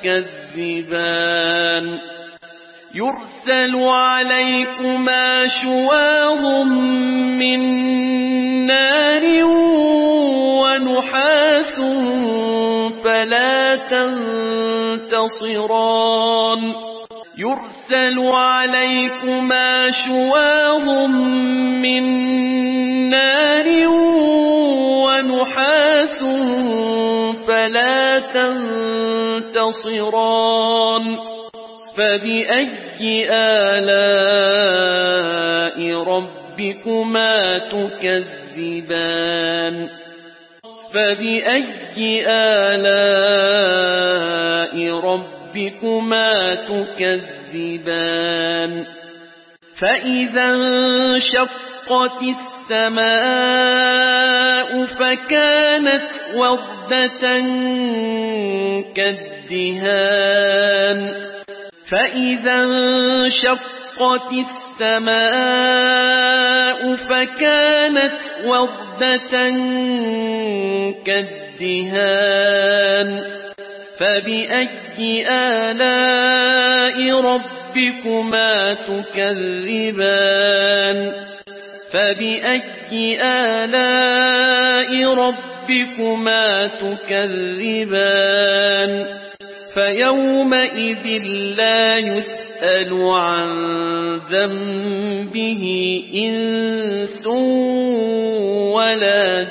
[SPEAKER 2] تكذبان يرسل عليكما شواظ من نار ونحاس فلا تنتصران يرسل عليكما شواظ من نار ونحاس فلا تنتصران فبأي آلاء ربكما تكذبان فبأي آلاء ربكما تكذبان فإذا انشقت السماء فكانت وردة كالدهان فإذا انشقت السماء فكانت وردة كالدهان فبأي آلاء ربكما تكذبان فبأي آلاء ربكما تكذبان فيومئذ لا يسأل عن ذنبه إنس ولا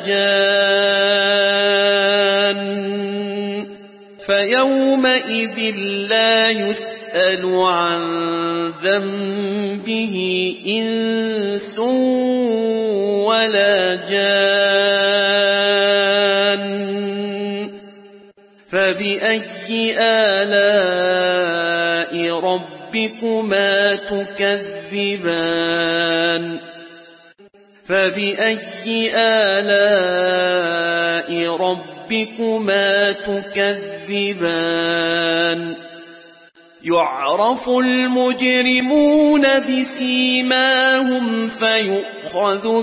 [SPEAKER 2] جان فيومئذ لا يسأل عن ذنبه إنس ولا جان فبأي آلاء ربكما تكذبان فبأي آلاء ربكما تكذبان يعرف المجرمون بسيماهم فيؤخذ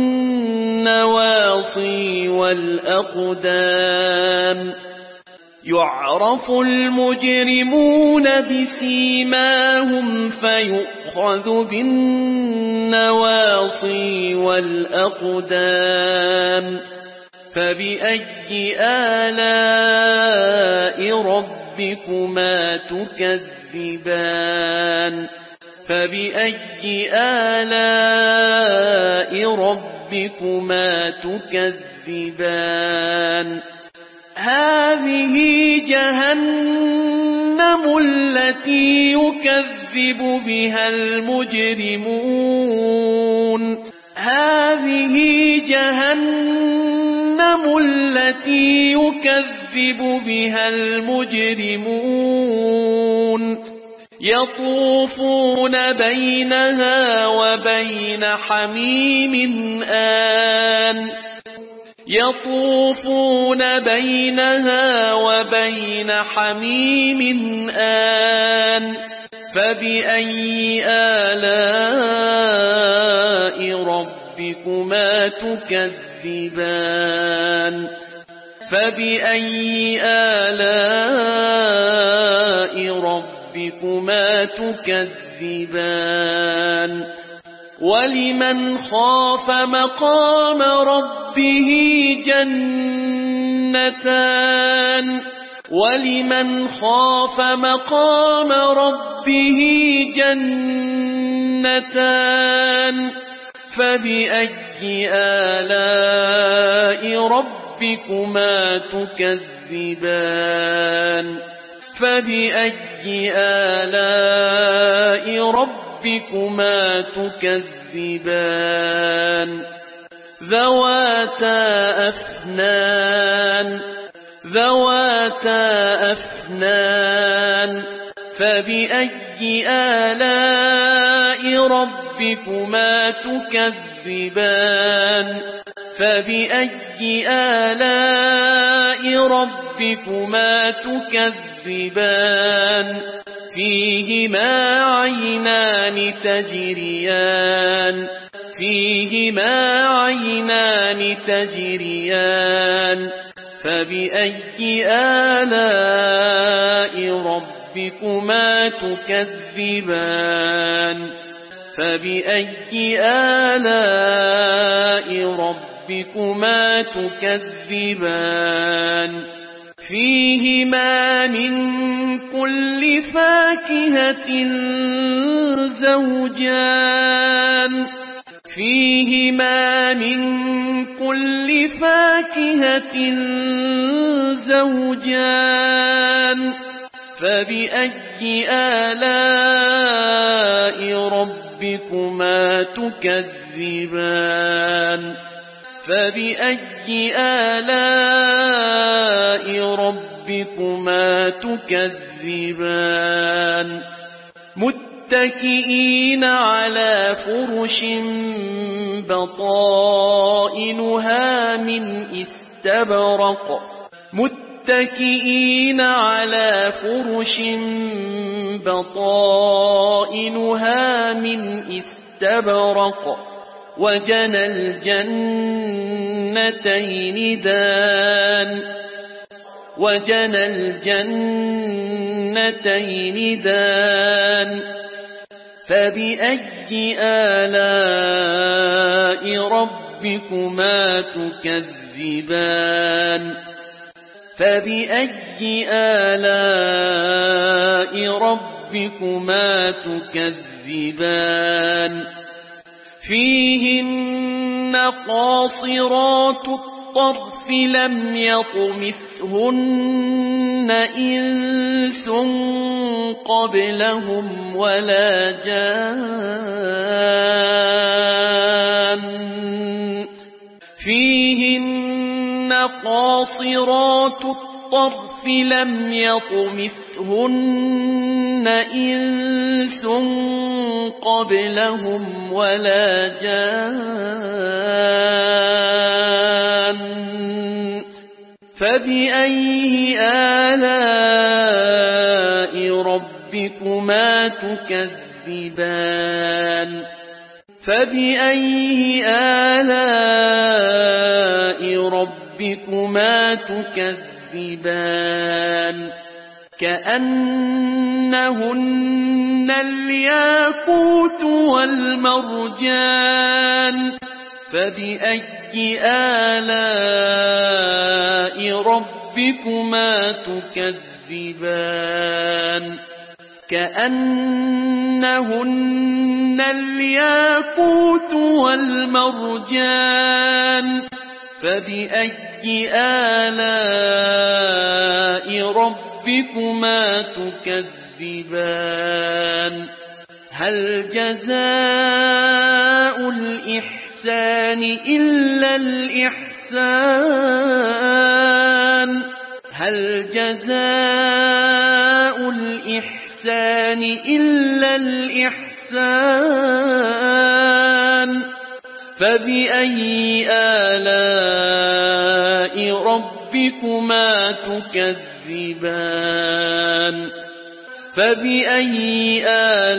[SPEAKER 2] بالنواصي والأقدام يعرف المجرمون بسيماهم فيؤخذ بالنواصي والأقدام فبأي آلاء ربكما تكذبان فبأي آلاء ربكما تكذبان هذه جهنم التي يكذب بها المجرمون هذه جهنم التي يكذب بها المجرمون يطوفون بينها وبين حميم آن يطوفون بينها وبين حميم آن فبأي آلاء ربكما تكذبان فبأي آلاء ربكما تكذبان ولمن خاف مقام ربه جنتان ولمن خاف مقام ربه جنتان فبأي آلاء ربكما تكذبان فبأي آلاء ربكما تكذبان ذواتا أفنان فبأي آلاء ربكما تكذبان فبأي آلاء ربكما تكذبان فيهما عينان تجريان فبأي آلاء ربكما تكذبان فبأي آلاء ربكما تكذبان فيهما من كل فاكهة زوجان فبأي آلاء ربكما تكذبان فبأي آلاء ربكما تكذبان متكئين على فرش بطائنها من استبرق وجنى الجنتين دان فبأي آلاء ربكما تكذبان فبأي آلاء ربكما تكذبان فيهن قاصرات الطرف لم يطمثهن إنس قبلهم ولا جان فيهن قاصرات الطرف لم يطمثهن إنس قبلهم ولا جان فبأي آلاء ربكما تكذبان فبأي آلاء ربكما تكذبان كأنهن الياقوت والمرجان فبأي آلاء ربكما تكذبان كأنهن الياقوت والمرجان فبأي آلاء ربكما تكذبان هل جزاء الإحسان إلا الإحسان هل جزاء الإحسان إلا الإحسان فبأي آلاء ربكما تكذبان فبأي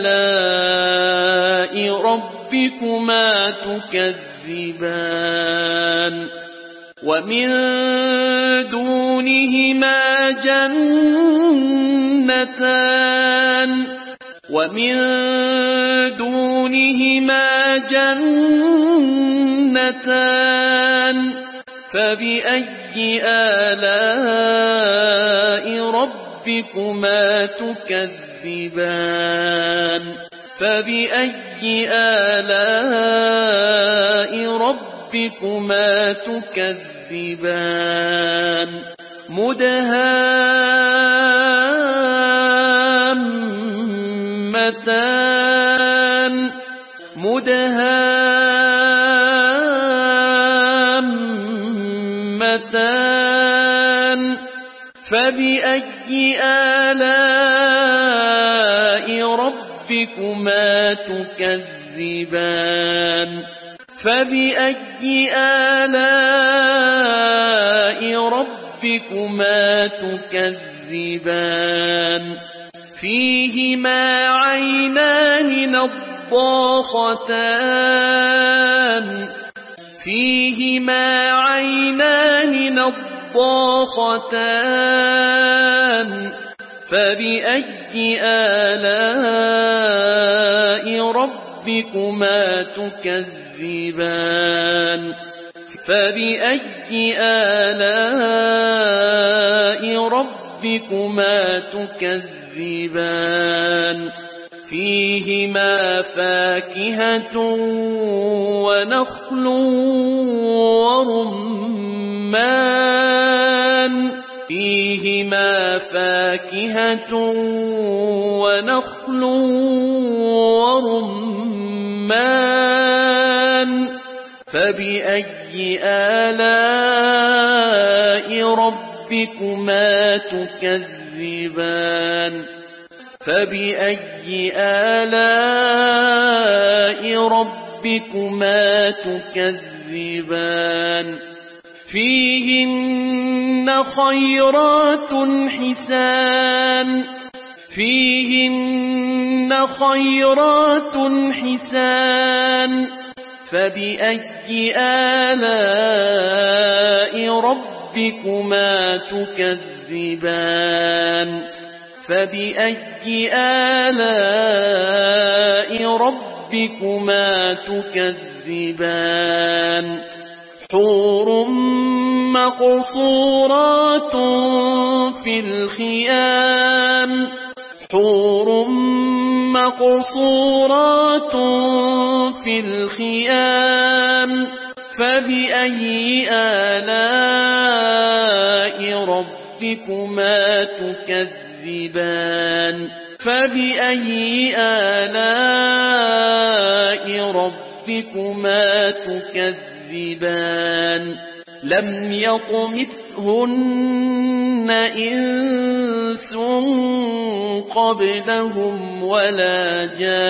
[SPEAKER 2] آلاء ربكما تكذبان ومن دونهما جنتان فبأي آلاء ربكما تكذبان فبأي آلاء ربكما تكذبان مدهامتان فبأي آلاء ربكما تكذبان فبأي آلاء ربكما تكذبان فيهما عينان نضاختان فبأي آلاء ربكما تكذبان فبأي آلاء ربكما تكذبان فيهما فاكهة ونخل ورمان فبأي آلاء ربكما تكذبان فبأي آلاء ربكما تكذبان فيهن خيرات حسان فبأي آلاء ربكما تكذبان فبأي آلاء ربكما تكذبان حور مقصورات في الخيام فبأي آلاء ربكما تكذبان فبأي آلاء ربكما تكذبان لم يطمثهن إنس قبلهم ولا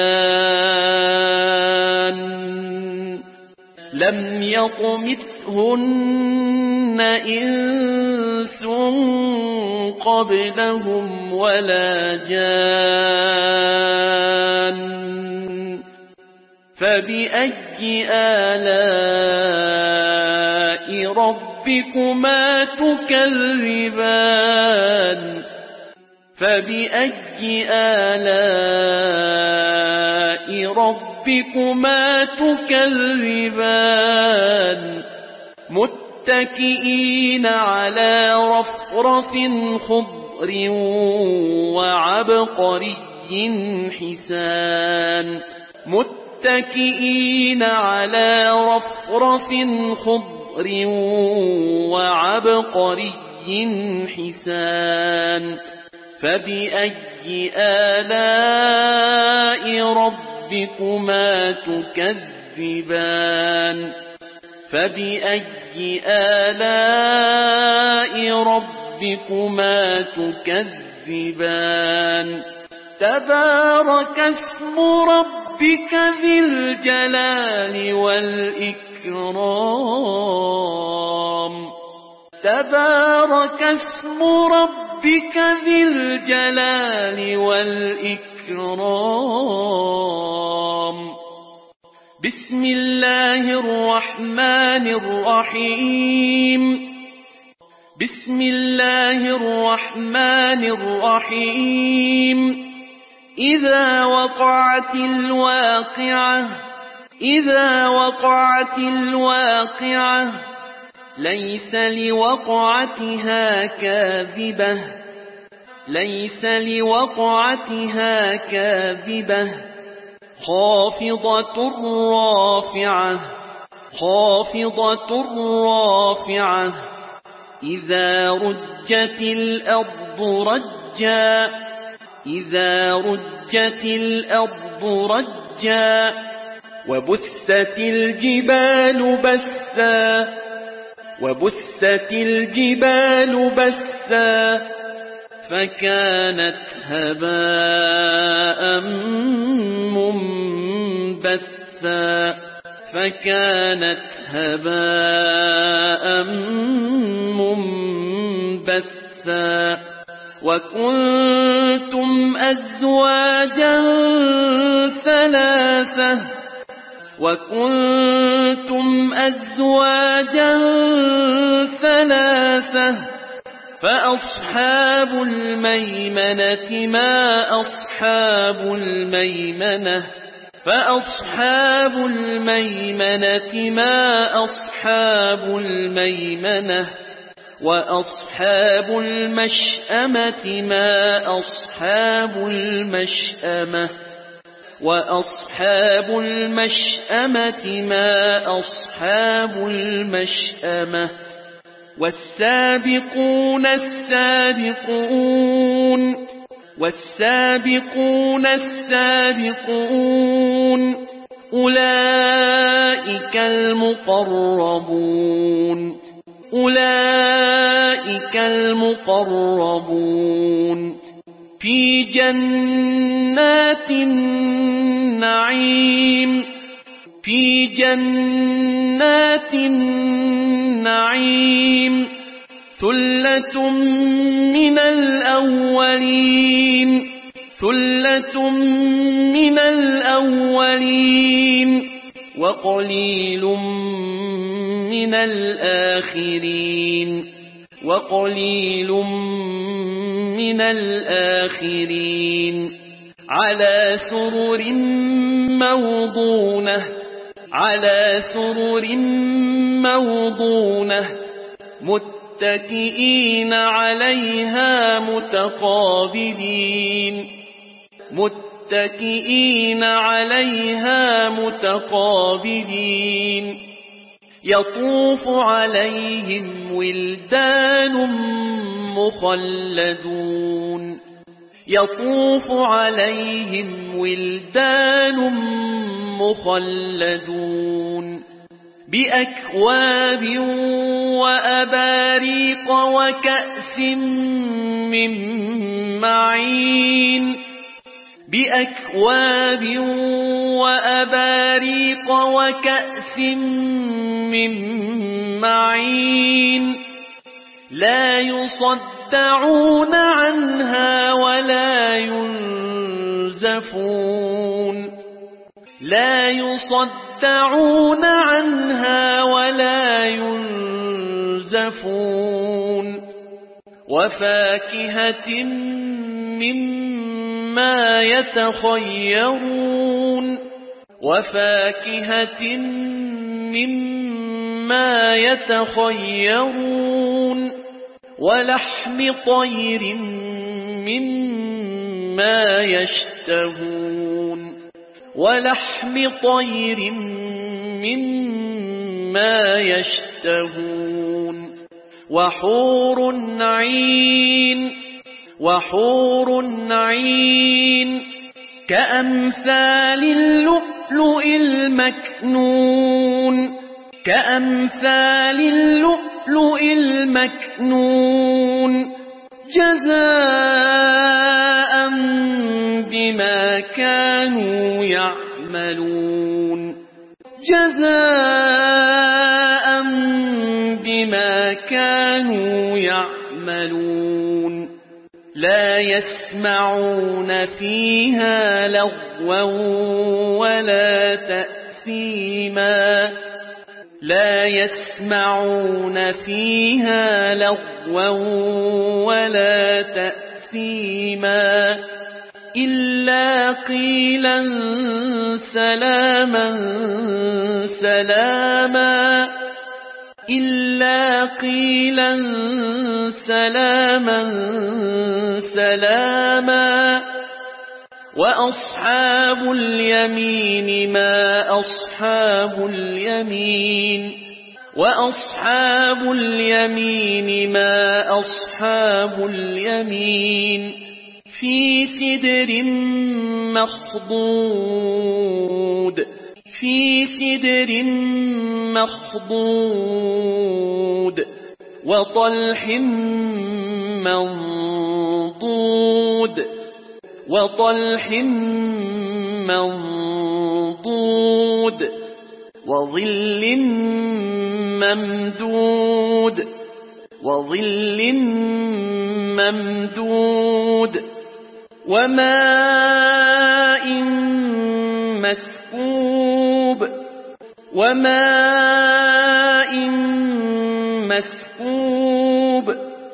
[SPEAKER 2] جان فبأي آلاء ربكما تكذبان فبأي آلاء ربكما تكذبان متكئين على رفرف خضر وعبقري حسان متكئين على رفرف خضر وعبقري حسان فبأي آلاء ربكما تكذبان فبأي آلاء ربكما تكذبان تبارك اسم ربك ذي الجلال والإكرام تبارك اسم ربك ذي الجلال والإكرام بسم الله الرحمن الرحيم بسم الله الرحمن الرحيم إذا وقعت الواقعة إذا وقعت الواقعة ليس لوقعتها كاذبة ليس لوقعتها كاذبة خافضة رافعة خافضة رافعة إذا رجت الأرض رجا إذا رجت الأرض رجا وبست الجبال بسا وبست الجبال بسا فكانت هباء منبثا فكانت هباء منبثا وكنتم أزواجا ثلاثة وكنتم أزواجا ثلاثة فأصحاب الميمنة ما أصحاب الميمنة فأصحاب الميمنة ما أصحاب الميمنة وأصحاب المشأمة ما أصحاب المشأمة وأصحاب المشأمة ما أصحاب المشأمة والسابقون السابقون والسابقون السابقون أولئك المقربون أولئك المقربون في جنات النعيم في جنات النعيم ثلة من الأولين ثلة من الأولين وقليل من الآخرين وقليل من الآخرين على سرر موضونة على سرر موضونة متكئين عليها متقابلين متكئين عليها متقابلين يطوف عليهم ولدان مخلدون يطوف عليهم ولدان مخلدون بأكواب وأباريق وكأس من معين بأكواب وأباريق وكأس من معين لا يصدعون عنها ولا ينزفون لا يصدعون عنها ولا ينزفون وفاكهة مما يتخيرون وفاكهة مما يتخيرون ولحم طير مما يشتهون ولحم طير مما يشتهون وحور عين وحور عين كأمثال اللؤلؤ المكنون كأمثال اللؤلؤ المكنون جزاء بما كانوا يعملون جزاء بما كانوا يعملون لا يسمعون فيها لغوا ولا تأثيما لا يسمعون فيها لغوا ولا تأثيما إلا قيلا سلاما سلاما إلا قيلا سلاما سلاما. وأصحاب اليمين ما أصحاب اليمين. وأصحاب اليمين ما أصحاب اليمين. في سدر مخضود. في سدر مخضود. وطلح منضود. وطلح منضود. وظل ممدود. وظل ممدود. وماء مسكوب. وماء مسكوب.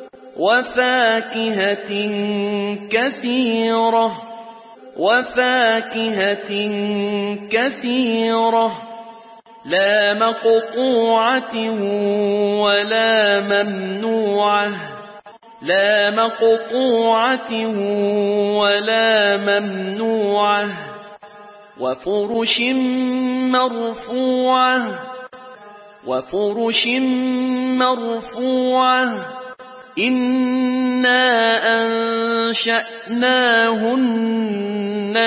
[SPEAKER 2] وفاكهة كثيرة. وفاكهة كثيرة. لا مقطوعة ولا ممنوعة. لا مقطوعة ولا ممنوعة. وفرش مرفوعة. وفرش مرفوعة. إنا أنشأناهن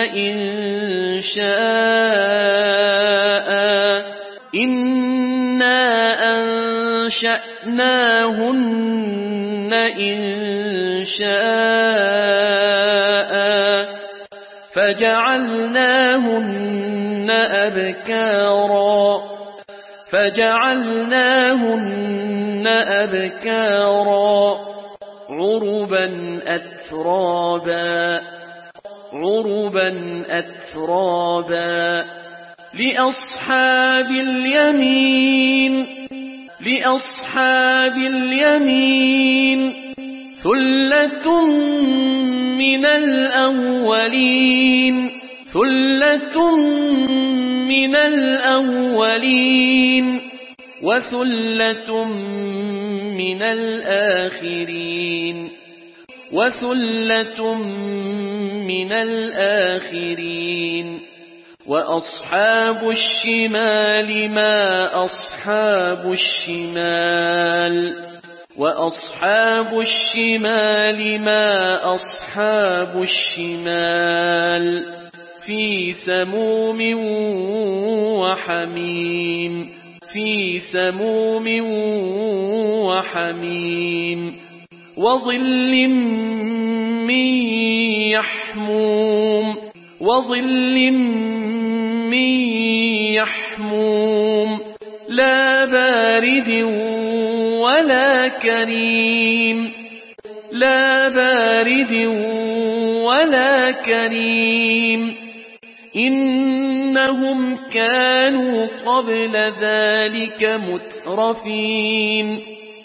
[SPEAKER 2] إنشاء. إنا أنشأناهن إنشاء. فجعلناهن أبكارا. فجعلناهن أبكارا. عربا أترابا. عربا أترابا. لأصحاب اليمين. لأصحاب اليمين. ثلة من الأولين. ثلة من الأولين. وثلة من الآخرين. وثلة من الآخرين. وأصحاب الشمال ما أصحاب الشمال. وأصحاب الشمال ما أصحاب الشمال. في سموم وحميم. في سموم وحميم. وظل من يحموم. وظل من يحموم. لا بارد ولا كريم. لا بارد ولا كريم. إنهم كانوا قبل ذلك مترفين.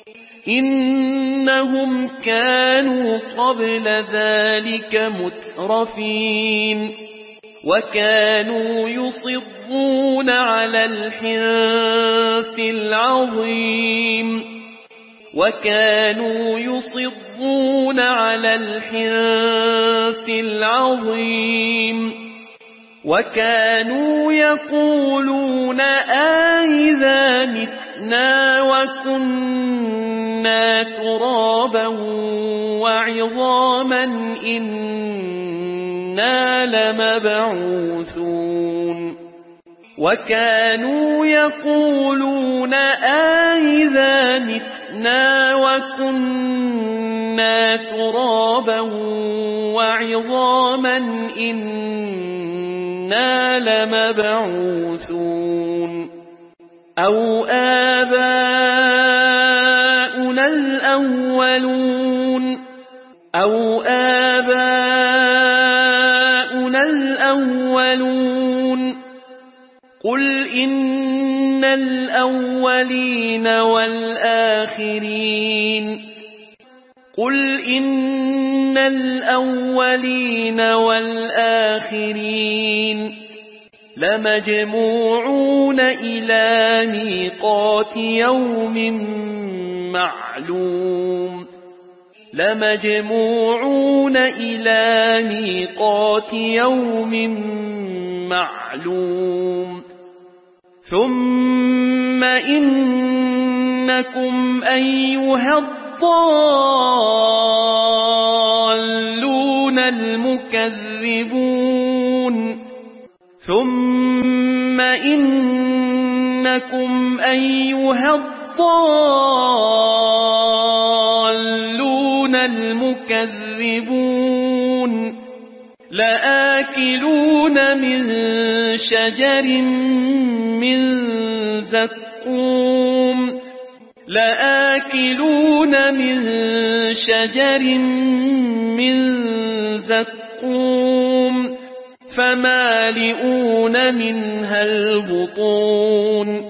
[SPEAKER 2] إنهم كانوا قبل ذلك مترفين. وكانوا يصرون على الحنث العظيم. وكانوا يصرون على الحنث العظيم. وكانوا يقولون أإذا متنا وكنا ترابا وعظاما إنا لمبعوثون. وكانوا يقولون أإذا متنا وكنا ترابا وعظاما إنا لمبعوثون. أو آباؤنا الأولون. أو آباؤنا الأولون. قل إن الأولين والآخرين. قل إن الأولين والآخرين. لمجموعون إلى ميقات يوم معلوم لمجموعون إلى ميقات يوم معلوم ثم إنكم أيها الضالون المكذبون ثم إنكم أيها الضالون المكذبون لآكلون من شجر من زقوم لآكلون من شجر من زقوم فمالئون منها البطون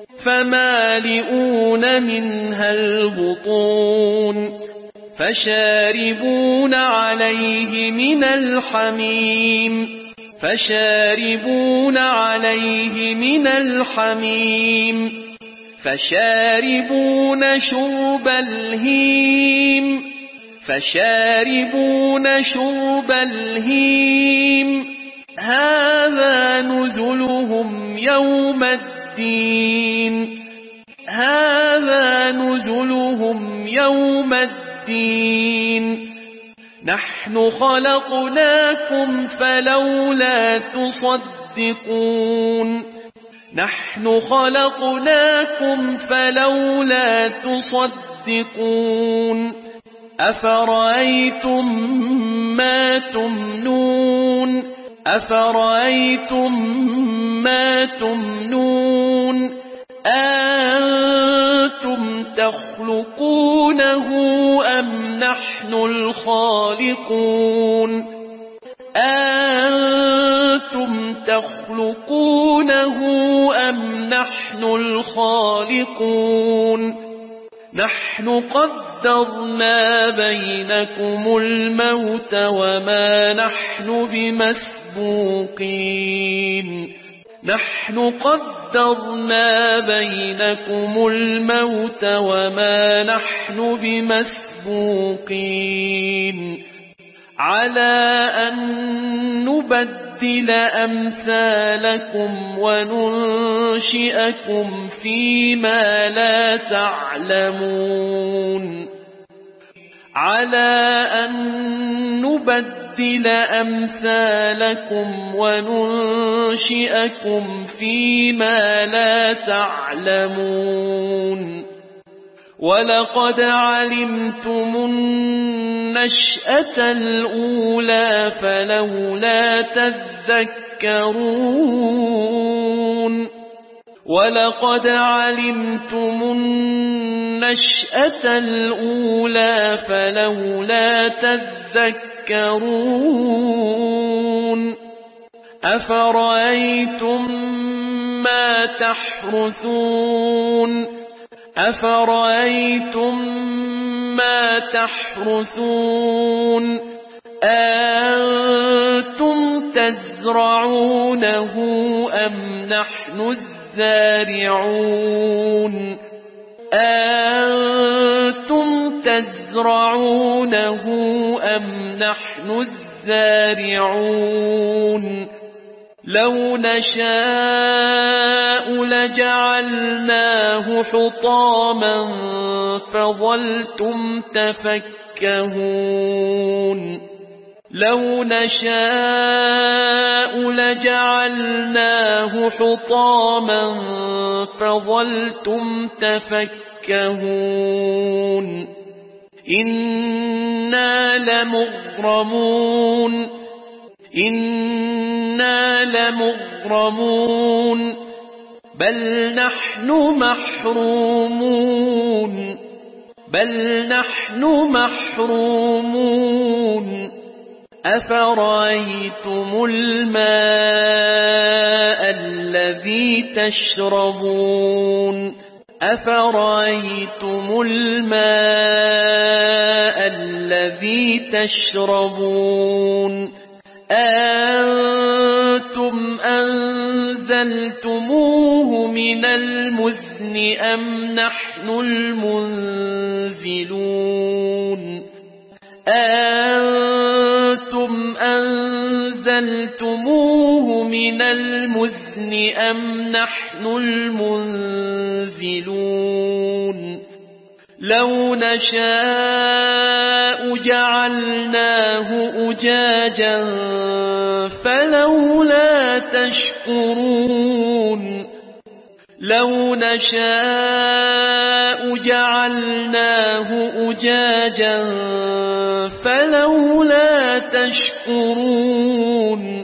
[SPEAKER 2] فشاربون عليه من الحميم فشاربون شرب الهيم هذا نزلهم يوم الدين نحن خلقناكم فلولا تصدقون أفرأيتم ما تمنون أأنتم تخلقونه أم نحن الخالقون نحن قدرنا بينكم الموت وما نحن بمسبوقين على أن نبدل أمثالكم وننشئكم فيما لا تعلمون ولقد علمتم النشأة الأولى فلولا تذكرون أفرأيتم ما تحرثون أأنتم تزرعونه أم نحن الزارعون لو نشاء لجعلناه حطاما فظلتم تفكهون إنا لمغرمون بل نحن محرومون أفرأيتم الماء الذي تشربون أأنتم أنزلتموه من المزن أم نحن المنزلون أأنتم أنزلتموه من المزن أم نحن المنزلون لو نشاء جعلناه أجاجا فلولا تشكرون لو نشاء جعلناه أجاجا فلولا تشكرون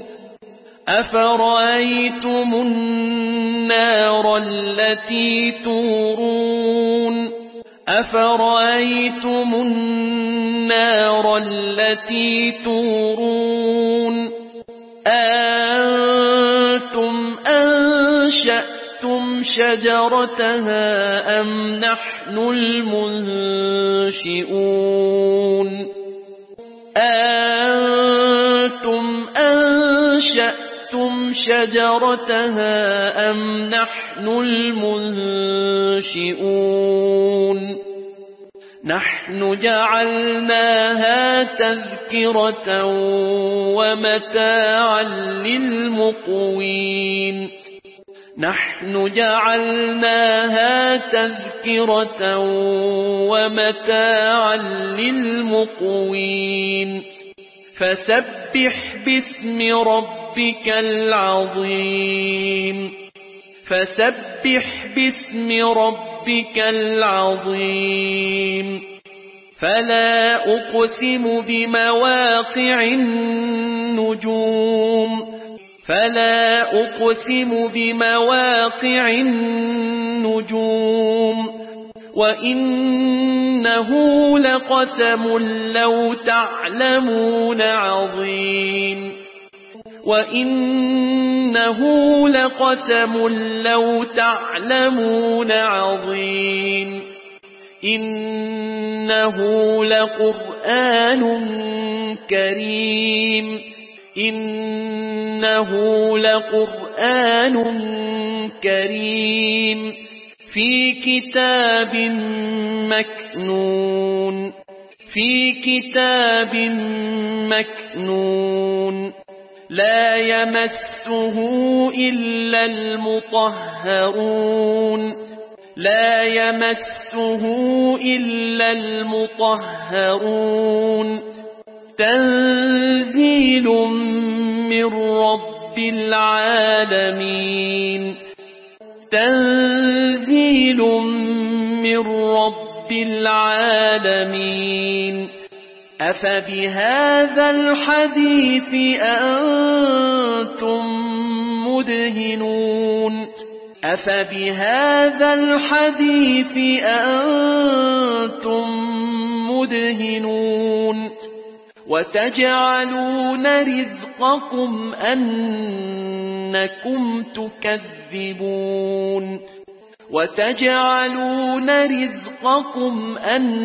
[SPEAKER 2] أفرأيتم النار التي تورون أفرأيتم النار التي تورون أأنتم أنشأتم شجرتها أم نحن المنشئون أأنتم أنشأتم شجرتها أم نحن المنشئون نحن جعلناها تذكرة ومتاعا للمقوين نحن جعلناها تذكرة ومتاعا للمقوين فسبح باسم ربك العظيم فسبح باسم ربك العظيم فلا أقسم بمواقع النجوم فلا أقسم بمواقع النجوم وإنه لقسم لو تعلمون عظيم وإنه لقسم لو تعلمون عظيم إنه لقرآن كريم إنه لقرآن كريم في كتاب مكنون في كتاب مكنون لا يمسه إلا المطهرون لا يمسه إلا المطهرون تنزيل من رب العالمين تنزيل من رب العالمين أفبهذا الحديث أنتم مدهنون أفبهذا الحديث أنتم مدهنون وتجعلون رزقكم أنكم تكذبون وتجعلون رزقكم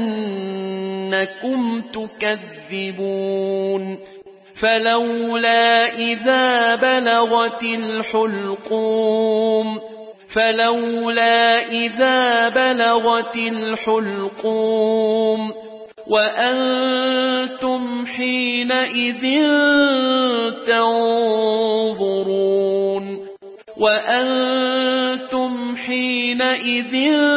[SPEAKER 2] أنكم تكذبون فلولا إذا بلغت الحلقوم فلولا إذا بلغت الحلقوم وأنتم حينئذ تنظرون وأنتم حينئذ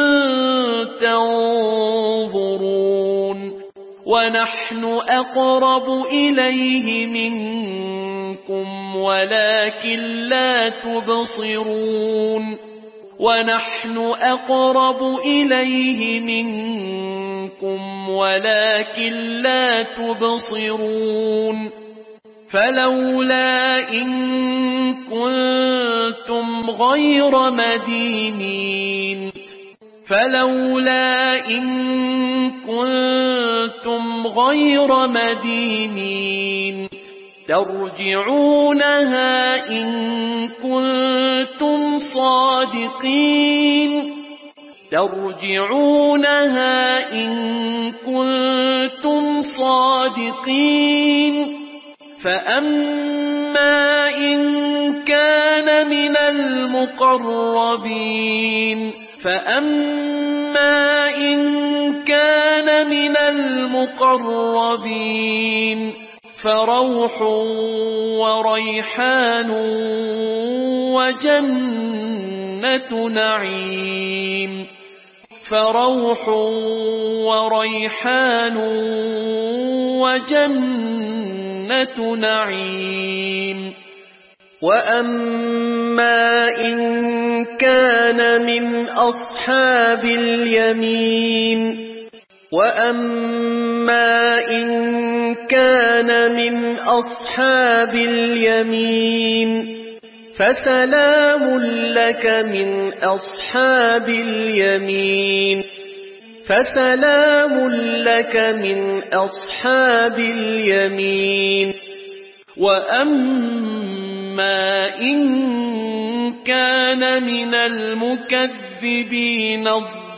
[SPEAKER 2] تنظرون ونحن أقرب إليه منكم ولكن لا تبصرون ونحن أقرب إليه منكم ولكن لا تبصرون فلولا إن كنتم غير مدينين فلولا إن كنتم غير مدينين ترجعونها إن كنتم صادقين ترجعونها إن كنتم صادقين فأما إن كان من المقربين فروح وريحان وجنة نعيم وأما إن كان من أصحاب اليمين فسلام لك من أصحاب اليمين وأما إن كان من المكذبين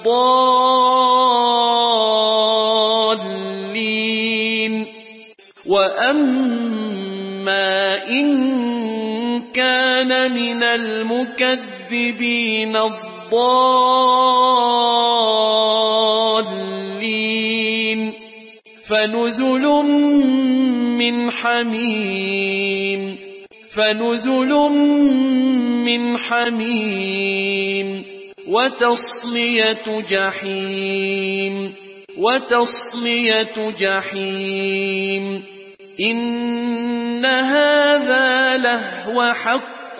[SPEAKER 2] الضالين فنزل من حميم وتصلية جحيم إن هذا لهو حق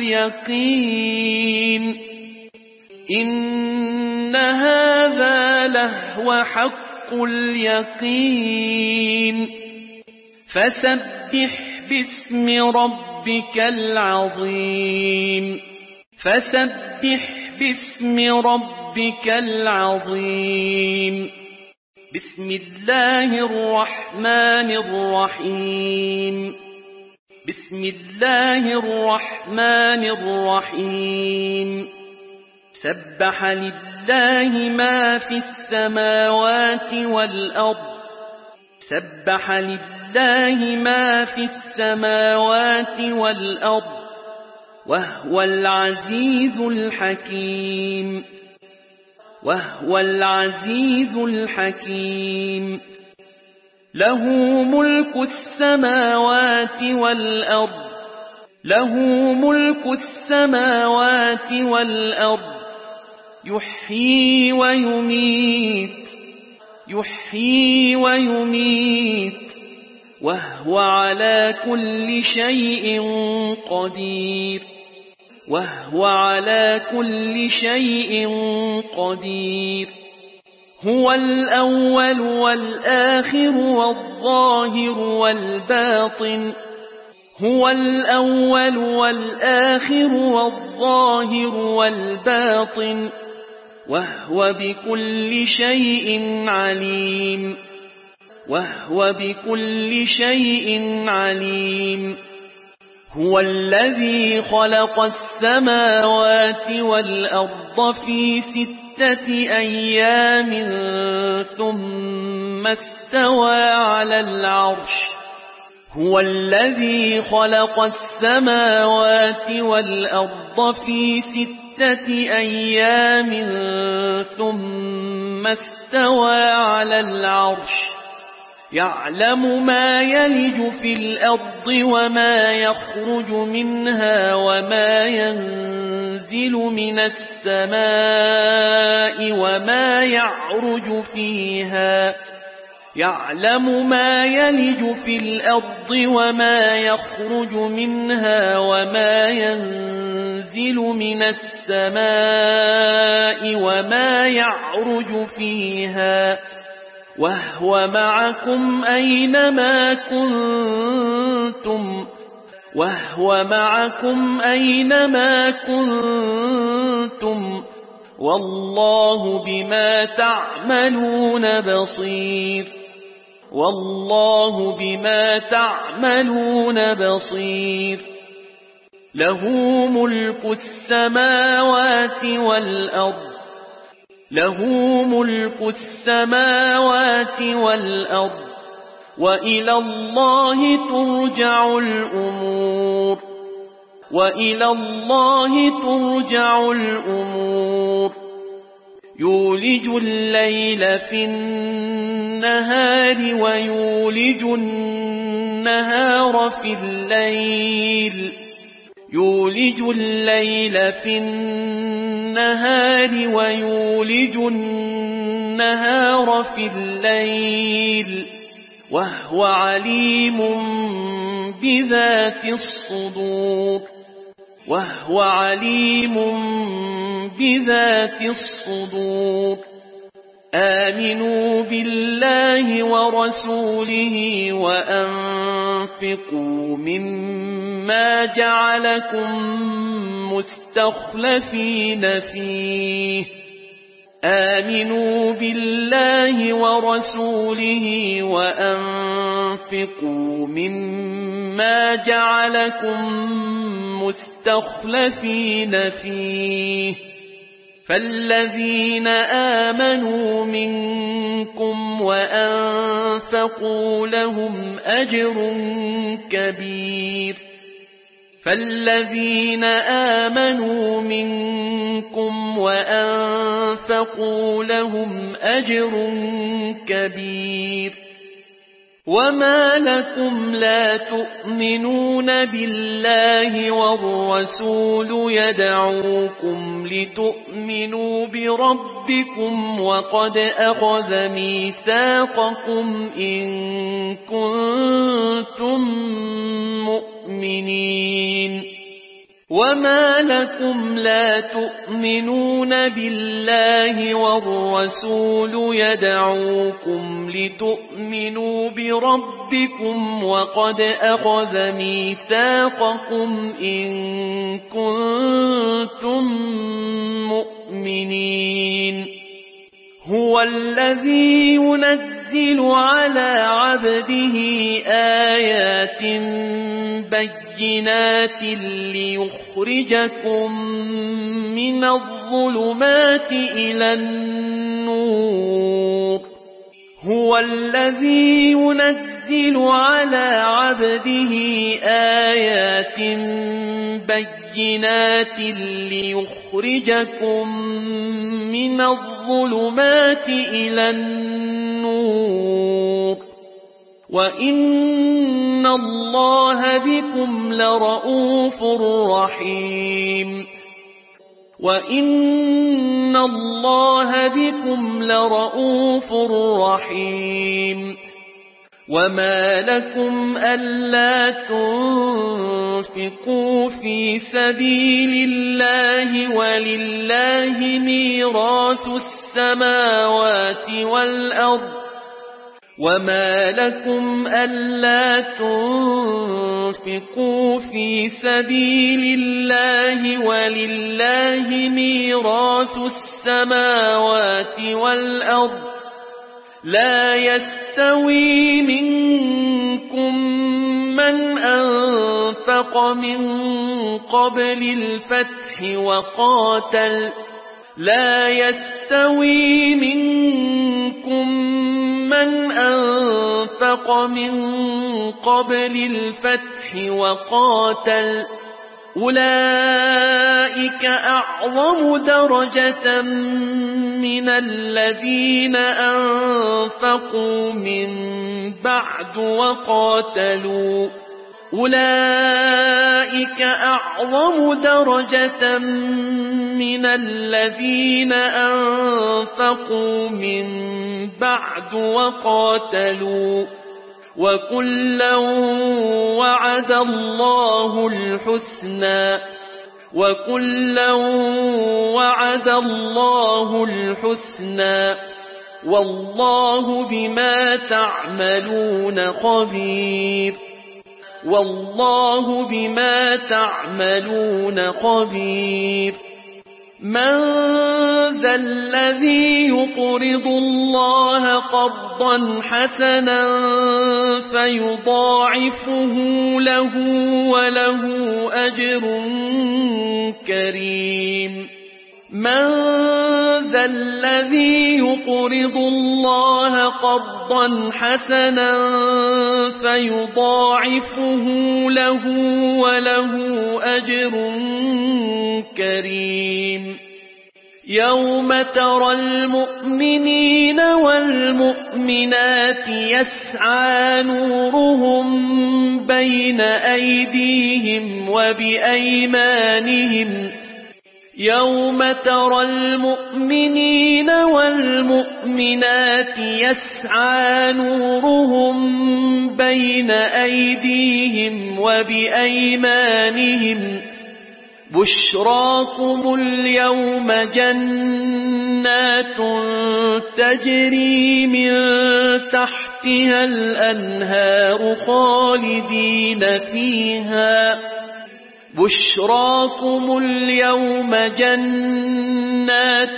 [SPEAKER 2] اليقين فسبح باسم ربك العظيم بسم الله الرحمن الرحيم سبح لله ما في السماوات والأرض وهو العزيز الحكيم له ملك السماوات والأرض يحيي ويميت وهو على كل شيء قدير هو الأول والآخر والظاهر والباطن وهو بكل شيء عليم هو الذي خلق السماوات والأرض في 6 أيام ثم استوى على العرش يعلم ما يلج في الأرض وما يخرج منها وما ينزل من السماء وما يعرج فيها يعلم ما يلج في الأرض وما يخرج منها وما ينزل من السماء وما يعرج فيها وهو معكم أينما كنتم والله بما تعملون بصير له ملك السماوات والأرض وإلى الله ترجع الأمور وإلى الله ترجع الأمور يولج الليل في النهار ويولج النهار في الليل يولج الليل في النهار ويولج النهار في الليل وهو عليم بذات الصدور وهو عليم بذات الصدور آمنوا بالله ورسوله وأنفقوا مما جعلكم مستخلفين فيه آمنوا بالله ورسوله وأنفقوا مما جعلكم مستخلفين فيه فالذين آمنوا منكم وأنفقوا لهم أجر كبير فالذين آمنوا منكم وأنفقوا لهم أجر كبير وما لكم لا تؤمنون بالله والرسول يدعوكم لتؤمنوا بربكم وقد أخذ ميثاقكم إن كنتم مؤمنين وما لكم لا تؤمنون بالله والرسول يدعوكم لتؤمنوا بربكم وقد أخذ ميثاقكم إن كنتم مؤمنين هو الذي ينزل على عبده آيات بينات ليخرجكم من الظلمات إلى النور هو الذي ينزل على عبده آيات بينات ليخرجكم من الظلمات إلى النور وإن الله بكم لرؤوف رحيم وإن الله بكم لرؤوف رحيم وما لكم ألا تنفقوا في سبيل الله ولله ميراث السماوات والأرض وما لكم ألا تنفقوا في سبيل الله ولله ميراث السماوات والأرض لا يستوي منكم من أنفق من قبل الفتح وقاتل لا يستوي منكم من أنفق من قبل الفتح وقاتل أولئك أعظم درجة من الذين أنفقوا من بعد وقاتلوا أولئك أعظم درجة من الذين أنفقوا من بعد وقاتلوا وكلا وعد الله الحسنى وكلا وعد الله الحسنى والله بما تعملون خبير والله بما تعملون خبير من ذا الذي يقرض الله قرضا حسنا فيضاعفه له وله أجر كريم من ذا الذي يقرض الله قرضا حسنا فيضاعفه له وله أجر كريم يوم ترى المؤمنين والمؤمنات يسعى نورهم بين أيديهم وبأيمانهم يوم ترى المؤمنين والمؤمنات يسعى نورهم بين أيديهم وبأيمانهم بشراكم اليوم جنات تجري من تحتها الأنهار خالدين فيها بشراكم اليوم جنات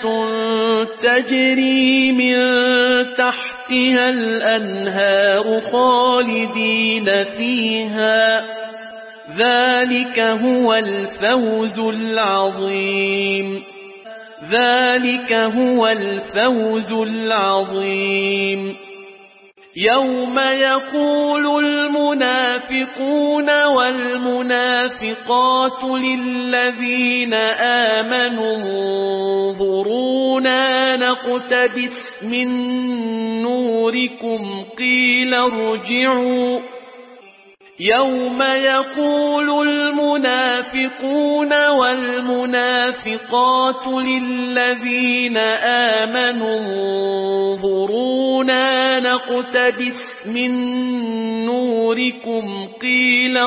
[SPEAKER 2] تجري من تحتها الأنهار خالدين فيها ذلك هو الفوز العظيم ذلك هو الفوز العظيم يوم يقول المنافقون والمنافقات للذين آمنوا انظرونا نقتبس من نوركم قيل ارجعوا يوم يقول المنافقون والمنافقات للذين آمنوا انظرونا نقتبس من نوركم قيل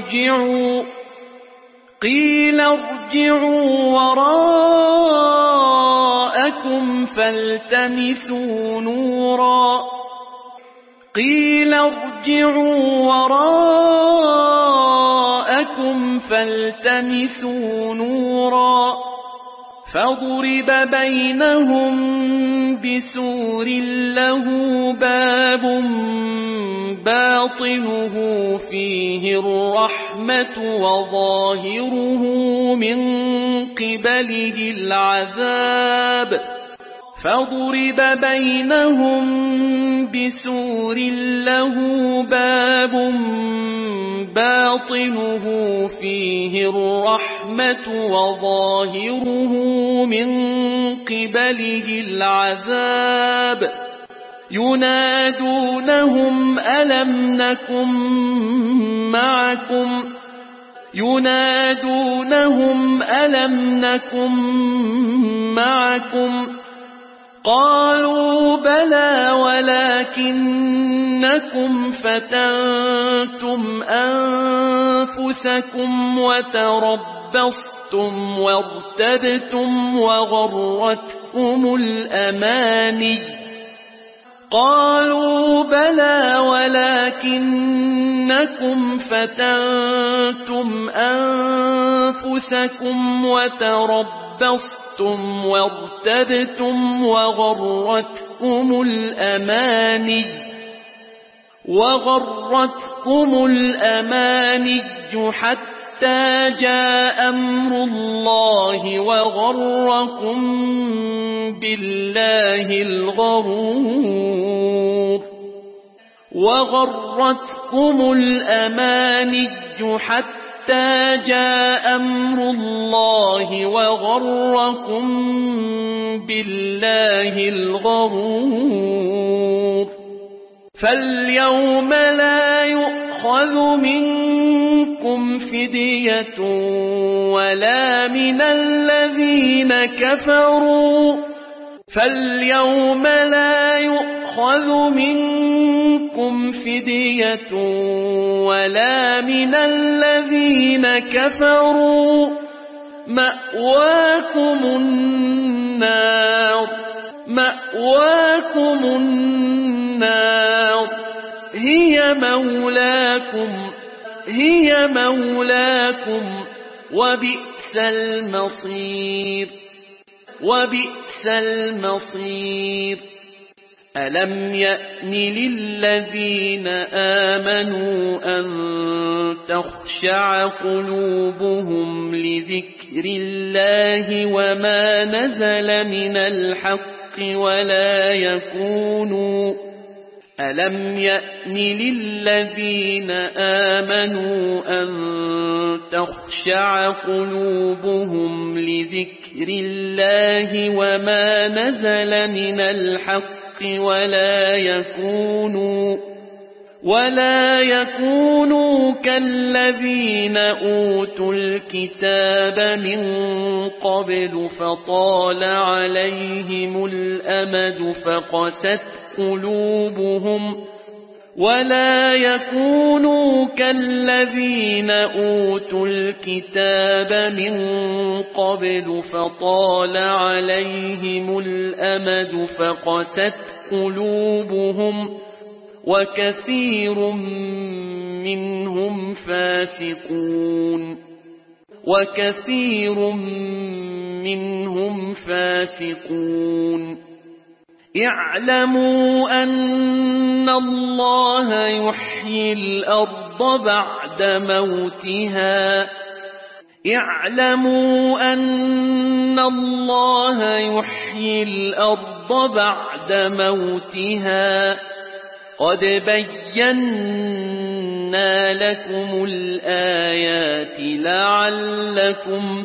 [SPEAKER 2] ارجعوا وراءكم فالتمسوا نورا قيل ارجعوا وراءكم فالتمسوا نورا فضرب بينهم بسور له باب باطنه فيه الرحمة وظاهره من قبله العذاب فضرب بينهم بسور له باب باطنه فيه الرحمة وظاهره من قبله العذاب ينادونهم ألم نكن معكم قالوا بلى ولكنكم فتنتم أنفسكم وتربصتم وارتبتم وغرتكم الأماني قالوا بلى ولكنكم فتنتم أنفسكم وتربصتم وارتبتم وغرتكم الأماني حتى جاء أمر الله وغركم بالله الغرور وغرتكم الأماني حتى جاء أمر الله وغركم بالله الغرور فاليوم لا يؤخذ منكم فدية ولا من الذين كفروا فاليوم لا يؤخذ منكم فدية ولا من الذين كفروا مأواكم النار هي مولاكم وبئس المصير ألم يأن للذين آمنوا أن تخشع قلوبهم لذكر الله وما نزل من الحق ولا يكونوا ألم يأن للذين آمنوا أن تخشع قلوبهم لذكر الله وما نزل من الحق ولا يكونوا كالذين أوتوا الكتاب من قبل فطال عليهم الأمد فقست قلوبهم ولا يكونوا كالذين أوتوا الكتاب من قبل فطال عليهم الأمد فقست قلوبهم وكثير منهم فاسقون اعلموا أن الله يحيي الأرض بعد موتها قد بينا لكم الآيات لعلكم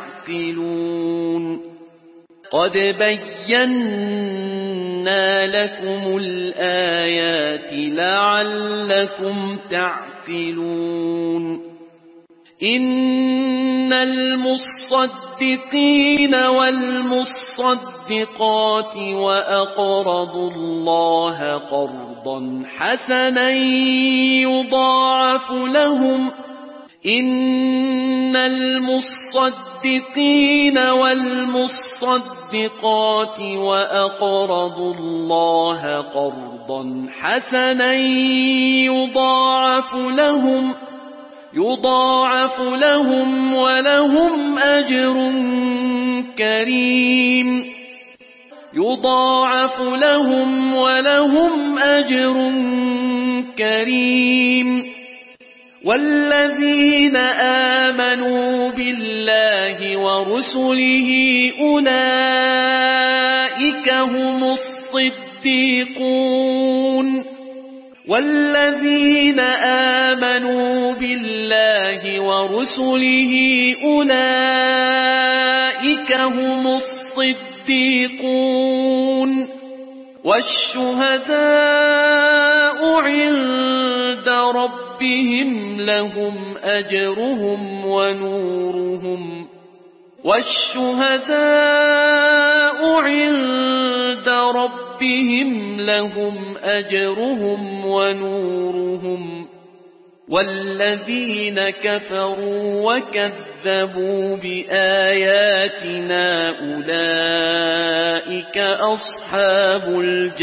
[SPEAKER 2] تعقلون إن المصدقين والمصدقات وأقرضوا الله قرضا حسنا يضاعف لهم ولهم أجر كريم والذين آمنوا بالله ورسله أولئك هم الصديقون والشهداء عند ربهم لهم أجرهم ونورهم والذين كفروا وكذبوا بآياتنا أولئك أصحاب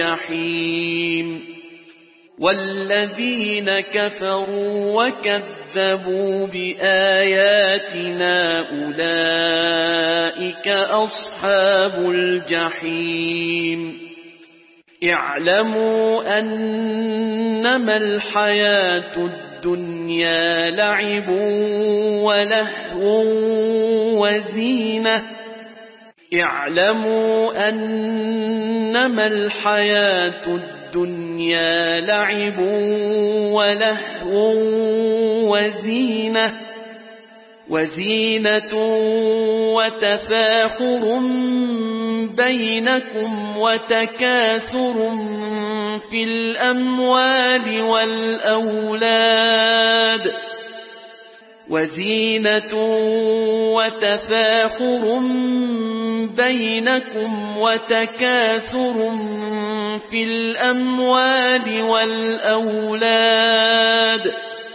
[SPEAKER 2] الجحيم اعلموا أنما الحياة الدنيا لعب ولهو وزينة وتفاخر بينكم وتكاثر في الأموال والأولاد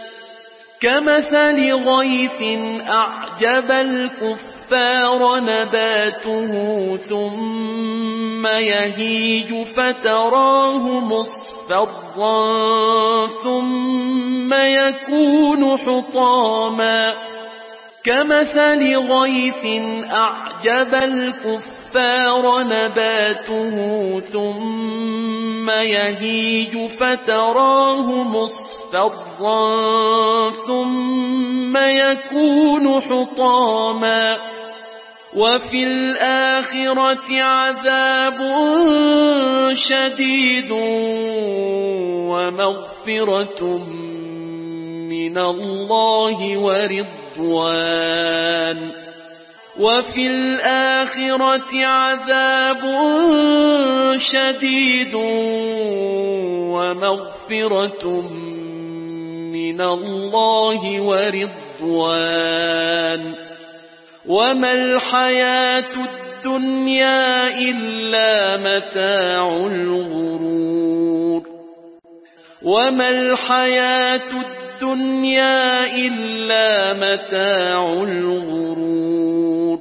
[SPEAKER 2] كمثل غيث أعجب الكفار نباته ثم يهيج فتراه مصفرا ثم يكون حطاما كمثل غيث أعجب الكفار الكفار نباته ثم يهيج فتراه مصفرا ثم يكون حطاما وفي الآخرة عذاب شديد ومغفرة من الله ورضوان وفي الآخرة عذاب شديد ومغفرة من الله ورضوان وما الحياة الدنيا إلا متاع الغرور وما الحياة الدنيا إلا متاع الغرور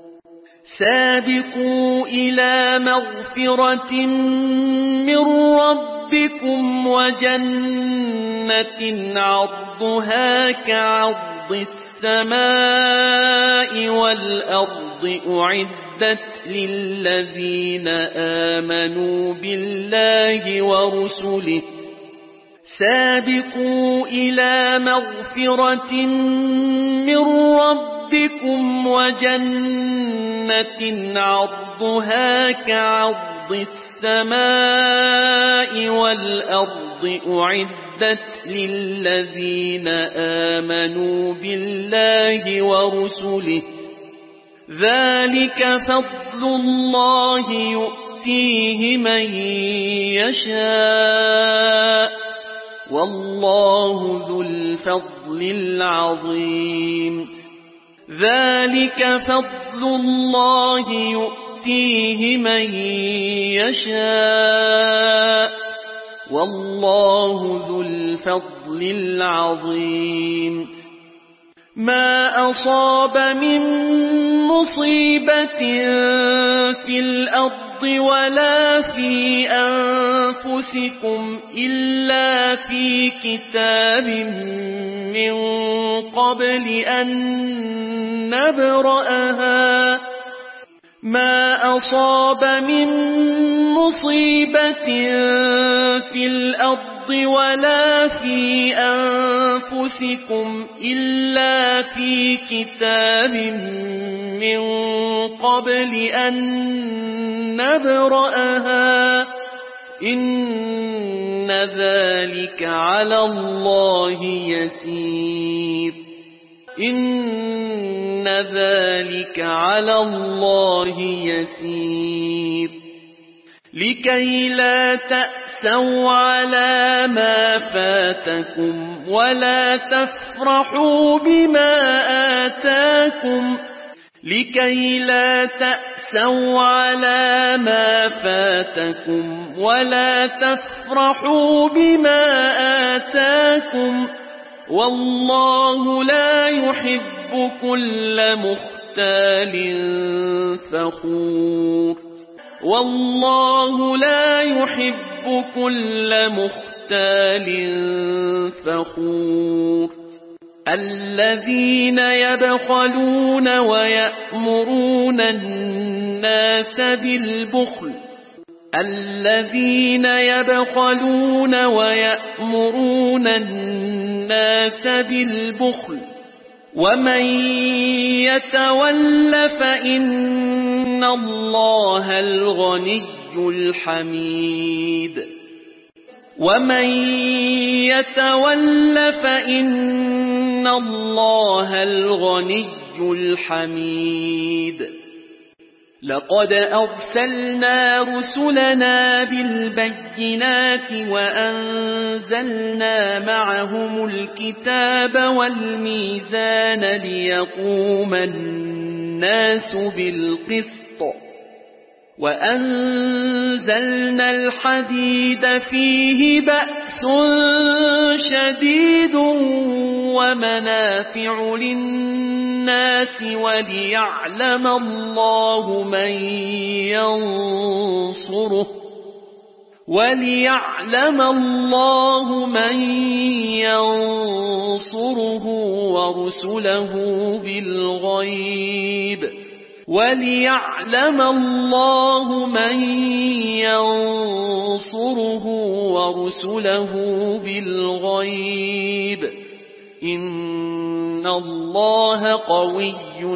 [SPEAKER 2] سابقوا إلى مغفرة من ربكم وجنة عرضها كعرض السماء والأرض أعدت للذين آمنوا بالله ورسله سابقوا إلى مغفرة من ربكم وجنة عرضها كعرض السماء والأرض أعدت للذين آمنوا بالله ورسله ذلك فضل الله يؤتيه من يشاء والله ذو الفضل العظيم ذلك فضل الله يؤتيه من يشاء والله ذو الفضل العظيم ما أصاب من مصيبة في الأرض ولا في أنفسكم إلا في كتاب من قبل أن نبرأها ما أصاب من مصيبة في الأرض ولا في أنفسكم إلا في كتاب من قبل أن نبرأها إن ذلك على الله يسير إن ذلك على الله يسير لكي لا تأسوا على ما فاتكم ولا تفرحوا بما آتاكم لكي لا تأسوا على ما فاتكم ولا تفرحوا بما آتاكم والله لا يحب كل مختال فخور والله لا يحب كل مختال فخور الذين يبخلون ويأمرون الناس بالبخل الذين يبخلون ويأمرون الناس بالبخل ومن يتول فإن الله الغني الحميد ومن يتول فإن الله الغني الحميد لقد أرسلنا رسلنا بالبينات وأنزلنا معهم الكتاب والميزان ليقوم الناس بالقسط وأنزلنا الحديد فيه بأس شديد ومنافع للناس وليعلم الله من ينصره ورسله بالغيب وليعلم الله من ينصره ورسله بالغيب إن الله قوي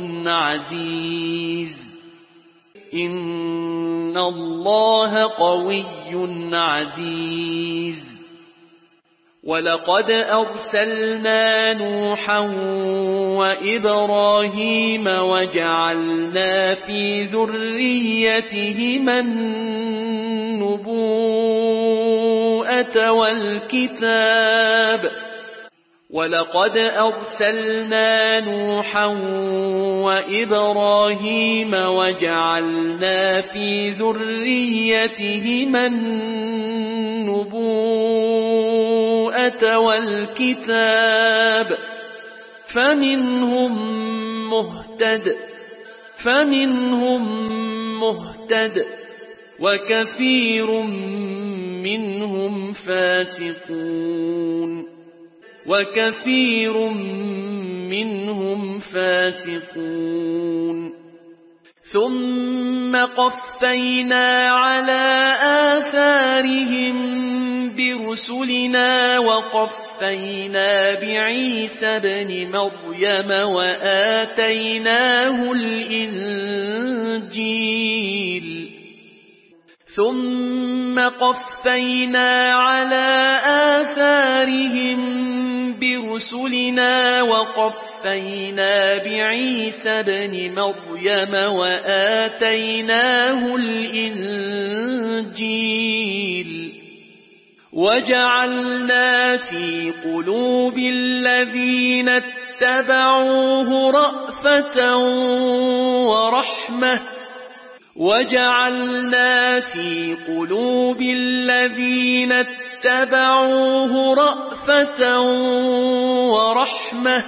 [SPEAKER 2] عزيز إن الله قوي عزيز ولقد أرسلنا نوحا وإبراهيم وجعلنا في ذريتهما النبوءة والكتاب ولقد أرسلنا نوحا وإبراهيم وجعلنا في ذريتهما النبوءة والكتاب فمنهم مهتد وكثير منهم فاسقون ثم قفينا على آثارهم برسلنا وقفينا بعيسى ابن مريم وآتيناه الإنجيل وجعلنا في قلوب الذين اتبعوه رأفة ورحمة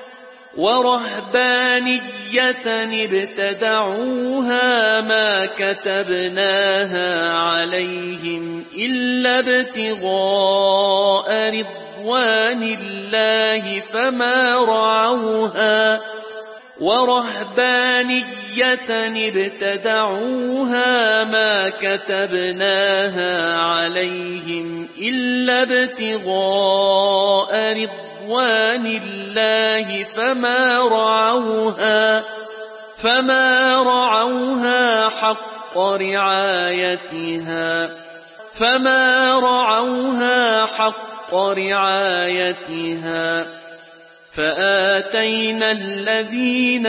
[SPEAKER 2] ورهبانية ابتدعوها ما كتبناها عليهم إلا ابتغاء رضوان الله فما رعوها حق رعايتها فآتينا الذين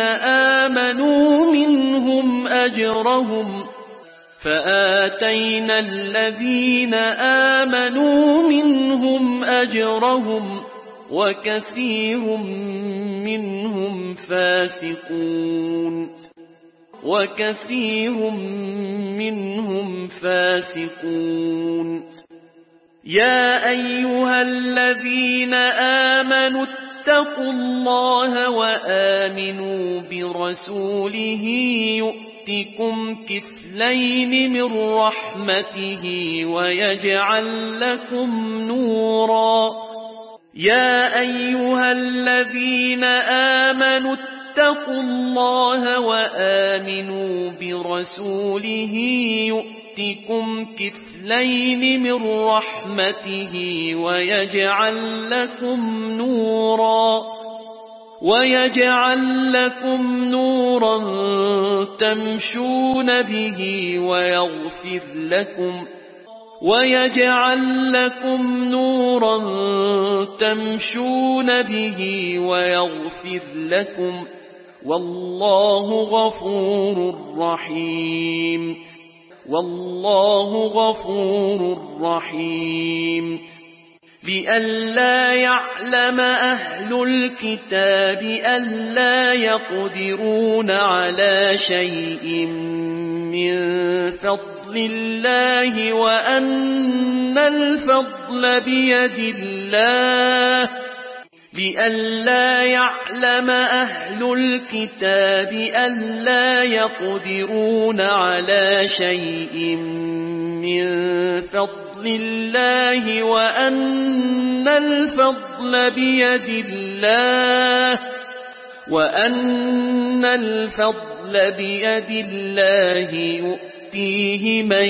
[SPEAKER 2] آمنوا منهم أجرهم وكثير منهم فاسقون يا أيها الذين آمنوا اتقوا الله وآمنوا برسوله يؤتكم كفلين من رحمته ويجعل لكم نورا يا أيها الذين آمنوا اتقوا الله وآمنوا برسوله يؤتكم كفلين من رحمته ويجعل لكم نورا تمشون به ويغفر لكم والله غفور رحيم لئلا يعلم أهل الكتاب ألا يقدرون على شيء من فضل الله وأن الفضل بيد الله لئلا يعلم أهل الكتاب ألا يقدرون على شيء من فضل الله وأن الفضل بيد الله الفضل بيد الله يؤتيه من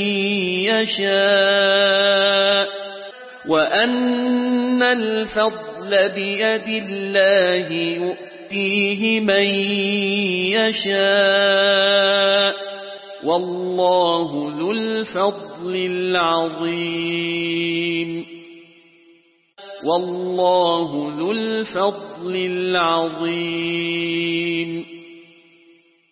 [SPEAKER 2] يشاء وأن الفضل بيد الله يؤتيه من يشاء والله ذو الفضل العظيم والله ذو الفضل العظيم